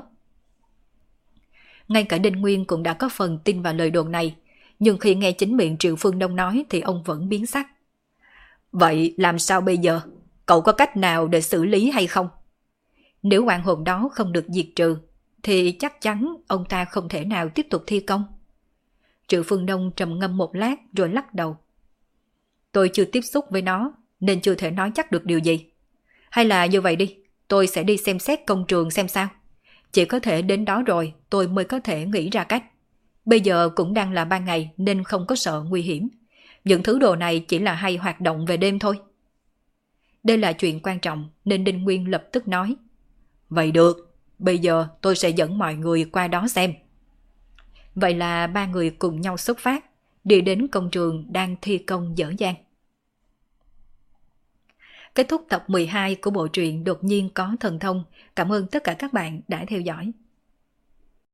Ngay cả Đinh Nguyên cũng đã có phần tin vào lời đồn này, nhưng khi nghe chính miệng Triệu Phương Đông nói thì ông vẫn biến sắc. Vậy làm sao bây giờ? Cậu có cách nào để xử lý hay không? Nếu oan hồn đó không được diệt trừ, thì chắc chắn ông ta không thể nào tiếp tục thi công. Triệu Phương Đông trầm ngâm một lát rồi lắc đầu. Tôi chưa tiếp xúc với nó nên chưa thể nói chắc được điều gì. Hay là như vậy đi, tôi sẽ đi xem xét công trường xem sao. Chỉ có thể đến đó rồi tôi mới có thể nghĩ ra cách. Bây giờ cũng đang là ban ngày nên không có sợ nguy hiểm. Những thứ đồ này chỉ là hay hoạt động về đêm thôi. Đây là chuyện quan trọng nên Đinh Nguyên lập tức nói. Vậy được, bây giờ tôi sẽ dẫn mọi người qua đó xem. Vậy là ba người cùng nhau xuất phát, đi đến công trường đang thi công dở dang. Kết thúc tập 12 của bộ truyện Đột nhiên có thần thông. Cảm ơn tất cả các bạn đã theo dõi.